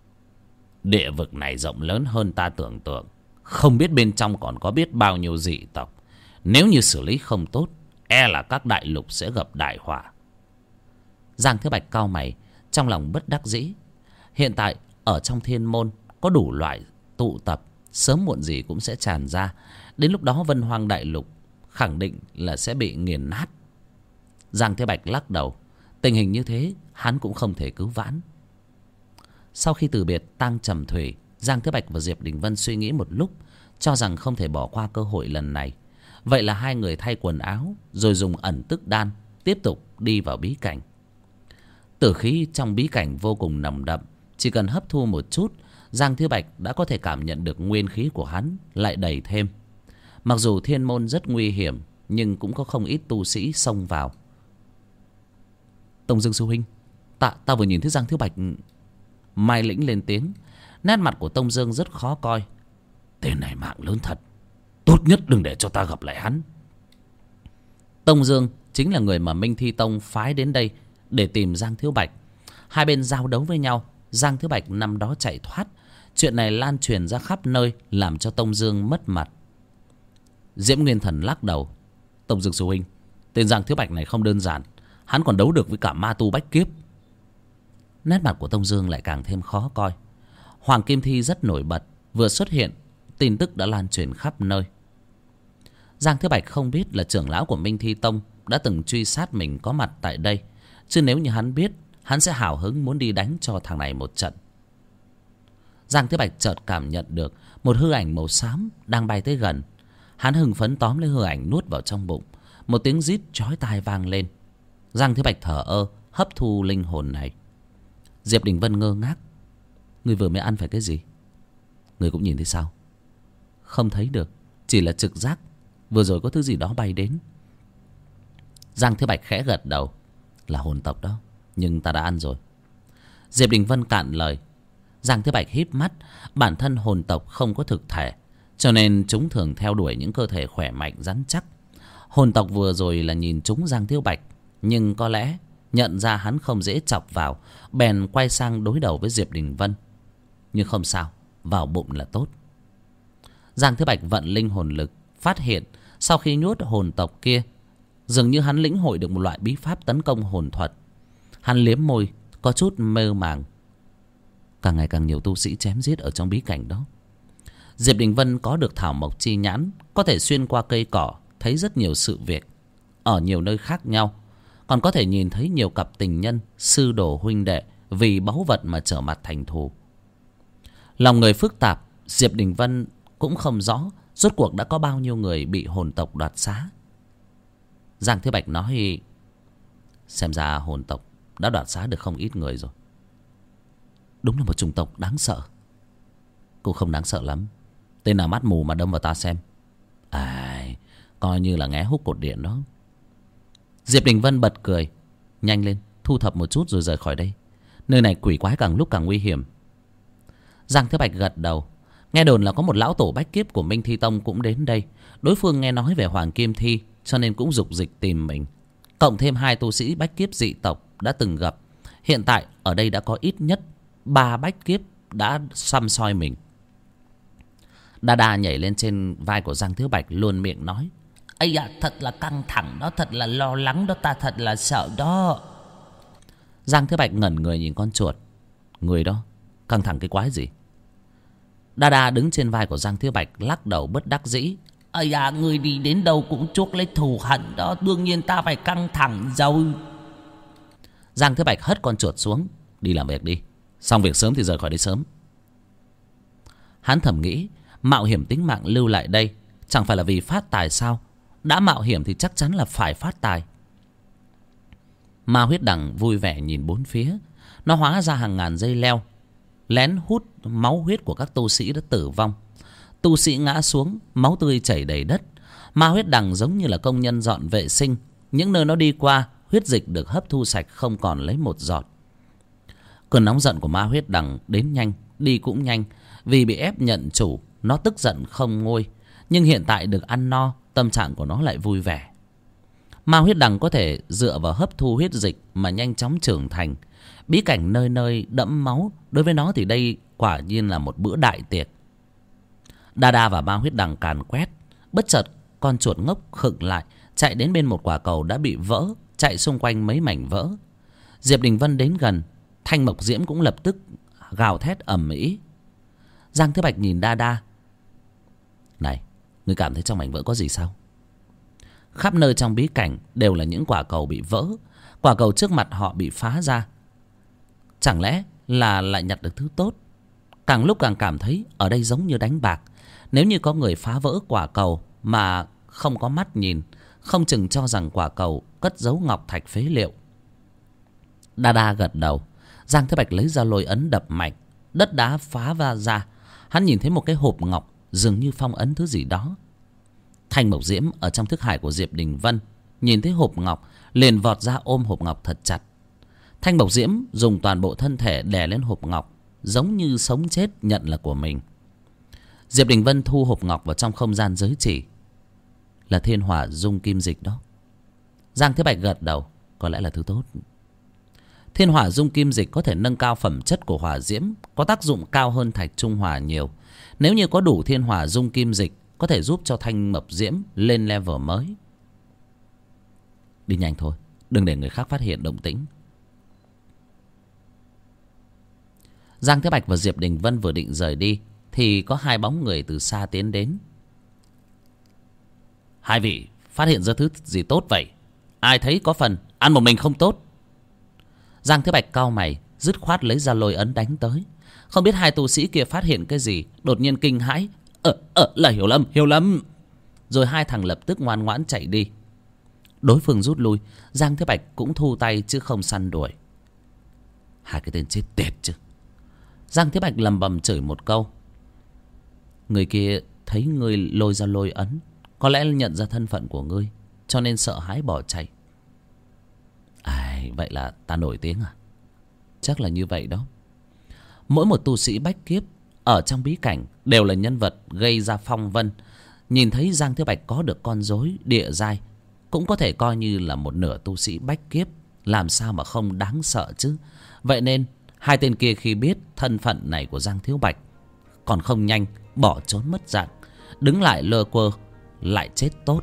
Địa vực này rộng lớn hơn ta tưởng tượng, không biết bên trong còn có biết bao nhiêu dị tộc. Nếu như xử lý không tốt, e là các đại lục sẽ gặp đại họa. Giang Thế Bạch cau mày, trong lòng bất đắc dĩ. Hiện tại ở trong thiên môn có đủ loại tụ tập, sớm muộn gì cũng sẽ tràn ra. Đến lúc đó Vân Hoang Đại Lục khẳng định là sẽ bị nghiền nát. Giang Thế Bạch lắc đầu. Tình hình như thế hắn cũng không thể cứu vãn. Sau khi từ biệt Tang Trầm Thủy, Giang Thế Bạch và Diệp Đình Vân suy nghĩ một lúc, cho rằng không thể bỏ qua cơ hội lần này. Vậy là hai người thay quần áo, rồi dùng ẩn tức đan tiếp tục đi vào bí cảnh. Tử khí trong bí cảnh vô cùng nồng đậm, chỉ cần hấp thu một chút, Giang Thế Bạch đã có thể cảm nhận được nguyên khí của hắn lại đầy thêm. Mặc dù thiên môn rất nguy hiểm, nhưng cũng có không ít tu sĩ xông vào. Tông Dương sư huynh, ta, ta vừa nhìn thấy Giang Thiếu Bạch. Mai Lĩnh lên tiếng. Nét mặt của Tông Dương rất khó coi. Tên này mạng lớn thật, tốt nhất đừng để cho ta gặp lại hắn. Tông Dương chính là người mà Minh Thi Tông phái đến đây để tìm Giang Thiếu Bạch. Hai bên giao đấu với nhau, Giang Thiếu Bạch năm đó chạy thoát. Chuyện này lan truyền ra khắp nơi, làm cho Tông Dương mất mặt. Diễm Nguyên Thần lắc đầu. Tông Dương sư huynh, tên Giang Thiếu Bạch này không đơn giản, hắn còn đấu được với cả ma tu bách kiếp. Nét mặt của Tông Dương lại càng thêm khó coi. Hoàng Kim Thi rất nổi bật, vừa xuất hiện, tin tức đã lan truyền khắp nơi. Giang Thế Bạch không biết là trưởng lão của Minh Thi Tông đã từng truy sát mình có mặt tại đây, chứ nếu như hắn biết, hắn sẽ hào hứng muốn đi đánh cho thằng này một trận. Giang Thế Bạch chợt cảm nhận được một hư ảnh màu xám đang bay tới gần. Hắn hưng phấn tóm lấy hư ảnh nuốt vào trong bụng. Một tiếng rít chói tai vang lên. Giang Thế Bạch thở ơ hấp thu linh hồn này. Diệp Đình Vân ngơ ngác. Người vừa mới ăn phải cái gì? Người cũng nhìn thấy sao? không thấy được, chỉ là trực giác vừa rồi có thứ gì đó bay đến. Giang Thế Bạch khẽ gật đầu. Là hồn tộc đó, nhưng ta đã ăn rồi. Diệp Đình Vân cạn lời. Giang Thế Bạch híp mắt. Bản thân hồn tộc không có thực thể, cho nên chúng thường theo đuổi những cơ thể khỏe mạnh rắn chắc. Hồn tộc vừa rồi là nhìn trúng Giang Thế Bạch, nhưng có lẽ nhận ra hắn không dễ chọc vào, bèn quay sang đối đầu với Diệp Đình Vân. Nhưng không sao, vào bụng là tốt. Giang Thế Bạch vận linh hồn lực, phát hiện sau khi nhốt hồn tộc kia, dường như hắn lĩnh hội được một loại bí pháp tấn công hồn thuật. Hắn liếm môi, có chút mơ màng. Càng ngày càng nhiều tu sĩ chém giết ở trong bí cảnh đó. Diệp Đình Vân có được thảo mộc chi nhãn, có thể xuyên qua cây cỏ, thấy rất nhiều sự việc ở nhiều nơi khác nhau. Còn có thể nhìn thấy nhiều cặp tình nhân, sư đồ huynh đệ vì báu vật mà trở mặt thành thù. Lòng người phức tạp, Diệp Đình Vân cũng không rõ rốt cuộc đã có bao nhiêu người bị hồn tộc đoạt xá. Giang Thế Bạch nói, xem ra hồn tộc đã đoạt xá được không ít người rồi. Đúng là một chủng tộc đáng sợ. Cũng không đáng sợ lắm. Tên nào mắt mù mà đâm vào ta xem. Ai, coi như là nghé hút cột điện đó. Diệp Đình Vân bật cười. Nhanh lên, thu thập một chút rồi rời khỏi đây. Nơi này quỷ quái càng lúc càng nguy hiểm. Giang Thế Bạch gật đầu. Nghe đồn là có một lão tổ bách kiếp của Minh Thi Tông cũng đến đây. Đối phương nghe nói về Hoàng Kim Thi, cho nên cũng dục dịch tìm mình. Cộng thêm hai tu sĩ bách kiếp dị tộc đã từng gặp. Hiện tại ở đây đã có ít nhất ba bách kiếp đã săm soi mình. Đa Đa nhảy lên trên vai của Giang Thế Bạch, luôn miệng nói, ây da, thật là căng thẳng đó, thật là lo lắng đó, ta thật là sợ đó. Giang Thế Bạch ngẩn người nhìn con chuột. Người đó căng thẳng cái quái gì? Đa Đa đứng trên vai của Giang Thế Bạch lắc đầu bất đắc dĩ. Ây da, người đi đến đâu cũng chuốc lấy thù hận đó, đương nhiên ta phải căng thẳng rồi. Giang Thế Bạch hất con chuột xuống. Đi làm việc đi, xong việc sớm thì rời khỏi đây sớm. Hắn thầm nghĩ, mạo hiểm tính mạng lưu lại đây chẳng phải là vì phát tài sao? Đã mạo hiểm thì chắc chắn là phải phát tài. Ma huyết đằng vui vẻ nhìn bốn phía. Nó hóa ra hàng ngàn dây leo, lén hút máu huyết của các tu sĩ đã tử vong. Tu sĩ ngã xuống, máu tươi chảy đầy đất. Ma huyết đằng giống như là công nhân dọn vệ sinh. Những nơi nó đi qua, huyết dịch được hấp thu sạch không còn lấy một giọt. Cơn nóng giận của ma huyết đằng đến nhanh, đi cũng nhanh. Vì bị ép nhận chủ, nó tức giận không nguôi. Nhưng hiện tại được ăn no, tâm trạng của nó lại vui vẻ. Ma huyết đằng có thể dựa vào hấp thu huyết dịch mà nhanh chóng trưởng thành. Bí cảnh nơi nơi đẫm máu, đối với nó thì đây quả nhiên là một bữa đại tiệc. Đa Đa và ma huyết đằng càn quét. Bất chợt con chuột ngốc khựng lại, chạy đến bên một quả cầu đã bị vỡ, chạy xung quanh mấy mảnh vỡ. Diệp Đình Vân đến gần, Thanh Mộc Diễm cũng lập tức gào thét ầm ĩ. Giang Thế Bạch nhìn Đa Đa. Này, ngươi cảm thấy trong mảnh vỡ có gì sao? Khắp nơi trong bí cảnh đều là những quả cầu bị vỡ. Quả cầu trước mặt họ bị phá ra. Chẳng lẽ là lại nhặt được thứ tốt? Càng lúc càng cảm thấy ở đây giống như đánh bạc. Nếu như có người phá vỡ quả cầu mà không có mắt nhìn, không chừng cho rằng quả cầu cất giấu ngọc thạch phế liệu. Đa Đa gật đầu. Giang Thế Bạch lấy ra lôi ấn đập mạnh. Đất đá phá va ra. Hắn nhìn thấy một cái hộp ngọc dường như phong ấn thứ gì đó. Thanh Mộc Diễm ở trong thức hải của Diệp Đình Vân nhìn thấy hộp ngọc, liền vọt ra ôm hộp ngọc thật chặt. Thanh Mộc Diễm dùng toàn bộ thân thể đè lên hộp ngọc, giống như sống chết nhận là của mình. Diệp Đình Vân thu hộp ngọc vào trong không gian giới chỉ. Là thiên hỏa dung kim dịch đó. Giang Thế Bạch gật đầu. Có lẽ là thứ tốt. Thiên hỏa dung kim dịch có thể nâng cao phẩm chất của hỏa diễm, có tác dụng cao hơn thạch trung hỏa nhiều. Nếu như có đủ thiên hỏa dung kim dịch, có thể giúp cho Thanh Mộc Diễm lên level mới. Đi nhanh thôi, đừng để người khác phát hiện động tĩnh. Giang Thế Bạch và Diệp Đình Vân vừa định rời đi thì có hai bóng người từ xa tiến đến. Hai vị phát hiện ra thứ gì tốt vậy? Ai thấy có phần ăn một mình không tốt? Giang Thế Bạch cau mày, dứt khoát lấy ra lôi ấn đánh tới. Không biết hai tu sĩ kia phát hiện cái gì, đột nhiên kinh hãi. Ờ, ờ, là hiểu lầm, hiểu lầm. Rồi hai thằng lập tức ngoan ngoãn chạy đi. Đối phương rút lui, Giang Thế Bạch cũng thu tay chứ không săn đuổi. Hai cái tên chết tiệt chứ. Giang Thế Bạch lầm bầm chửi một câu. Người kia thấy ngươi lôi ra lôi ấn, có lẽ nhận ra thân phận của ngươi, cho nên sợ hãi bỏ chạy. Ai, vậy là ta nổi tiếng à? Chắc là như vậy đó. Mỗi một tu sĩ bách kiếp ở trong bí cảnh đều là nhân vật gây ra phong vân. Nhìn thấy Giang Thiếu Bạch có được con rối địa giai, cũng có thể coi như là một nửa tu sĩ bách kiếp, làm sao mà không đáng sợ chứ. Vậy nên hai tên kia khi biết thân phận này của Giang Thiếu Bạch, còn không nhanh bỏ trốn mất dạng, đứng lại lơ quơ, lại chết tốt.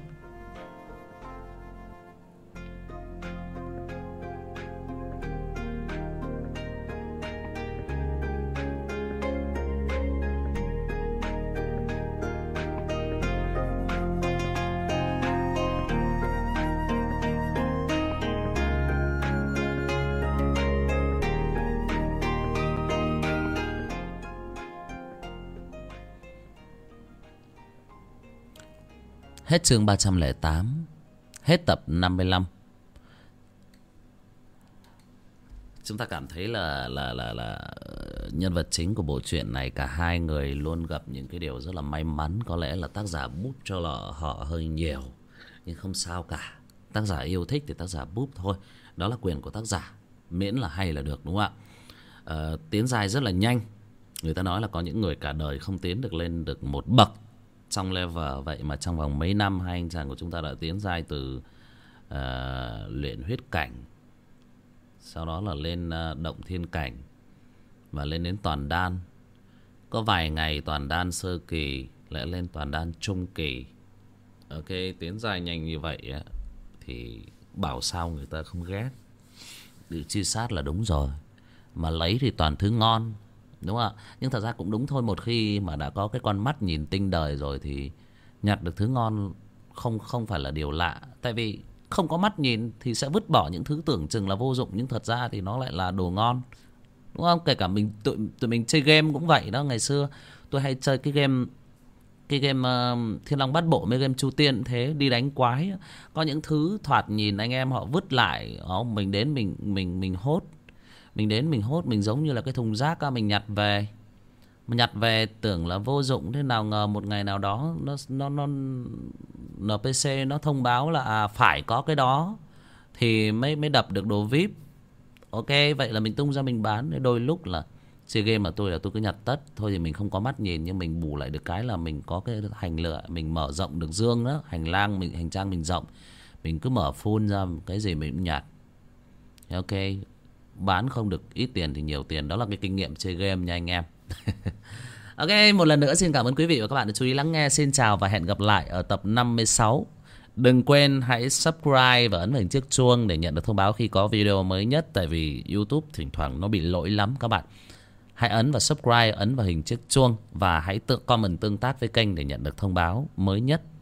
Hết chương ba trăm lẻ tám. Hết tập năm mươi lăm. Chúng ta cảm thấy là là là là nhân vật chính của bộ truyện này, cả hai người luôn gặp những cái điều rất là may mắn. Có lẽ là tác giả búp cho là họ hơi nhiều, nhưng không sao cả. Tác giả yêu thích thì tác giả búp thôi, đó là quyền của tác giả, miễn là hay là được, đúng không ạ? À, tiến giai rất là nhanh. Người ta nói là có những người cả đời không tiến được lên được một bậc trong level, vậy mà trong vòng mấy năm hai anh chàng của chúng ta đã tiến giai từ uh, luyện huyết cảnh, sau đó là lên uh, động thiên cảnh, và lên đến toàn đan. Có vài ngày toàn đan sơ kỳ lại lên toàn đan trung kỳ. Ok, tiến giai nhanh như vậy thì bảo sao người ta không ghét. Bị truy sát là đúng rồi, mà lấy thì toàn thứ ngon, đúng không ạ? Nhưng thật ra cũng đúng thôi, một khi mà đã có cái con mắt nhìn tinh đời rồi thì nhặt được thứ ngon không không phải là điều lạ. Tại vì không có mắt nhìn thì sẽ vứt bỏ những thứ tưởng chừng là vô dụng, nhưng thật ra thì nó lại là đồ ngon, đúng không? Kể cả mình tụi, tụi mình chơi game cũng vậy đó. Ngày xưa tôi hay chơi cái game cái game uh, Thiên Long Bát Bộ, mấy game Chu Tiên thế, đi đánh quái. Có những thứ thoạt nhìn anh em họ vứt lại, mình đến mình mình mình hốt. Mình đến mình hốt, mình giống như là cái thùng rác á, mình nhặt về. Mình nhặt về tưởng là vô dụng, thế nào ngờ một ngày nào đó nó nó nó en pê xê nó thông báo là à, phải có cái đó thì mới mới đập được đồ vi ai pi. Ok, vậy là mình tung ra mình bán. Đôi lúc là chơi game mà tôi là tôi cứ nhặt tất thôi, thì mình không có mắt nhìn, nhưng mình bù lại được cái là mình có cái hành lựa, mình mở rộng được dương đó, hành lang mình, hành trang mình rộng, mình cứ mở full ra cái gì mình cũng nhặt. Ok, bán không được ít tiền thì nhiều tiền, đó là cái kinh nghiệm chơi game nha anh em. Ok, một lần nữa xin cảm ơn quý vị và các bạn đã chú ý lắng nghe. Xin chào và hẹn gặp lại ở tập năm mươi sáu. Đừng quên hãy subscribe và ấn vào hình chiếc chuông để nhận được thông báo khi có video mới nhất. Tại vì YouTube thỉnh thoảng nó bị lỗi lắm các bạn. Hãy ấn vào subscribe, ấn vào hình chiếc chuông và hãy tự comment tương tác với kênh để nhận được thông báo mới nhất.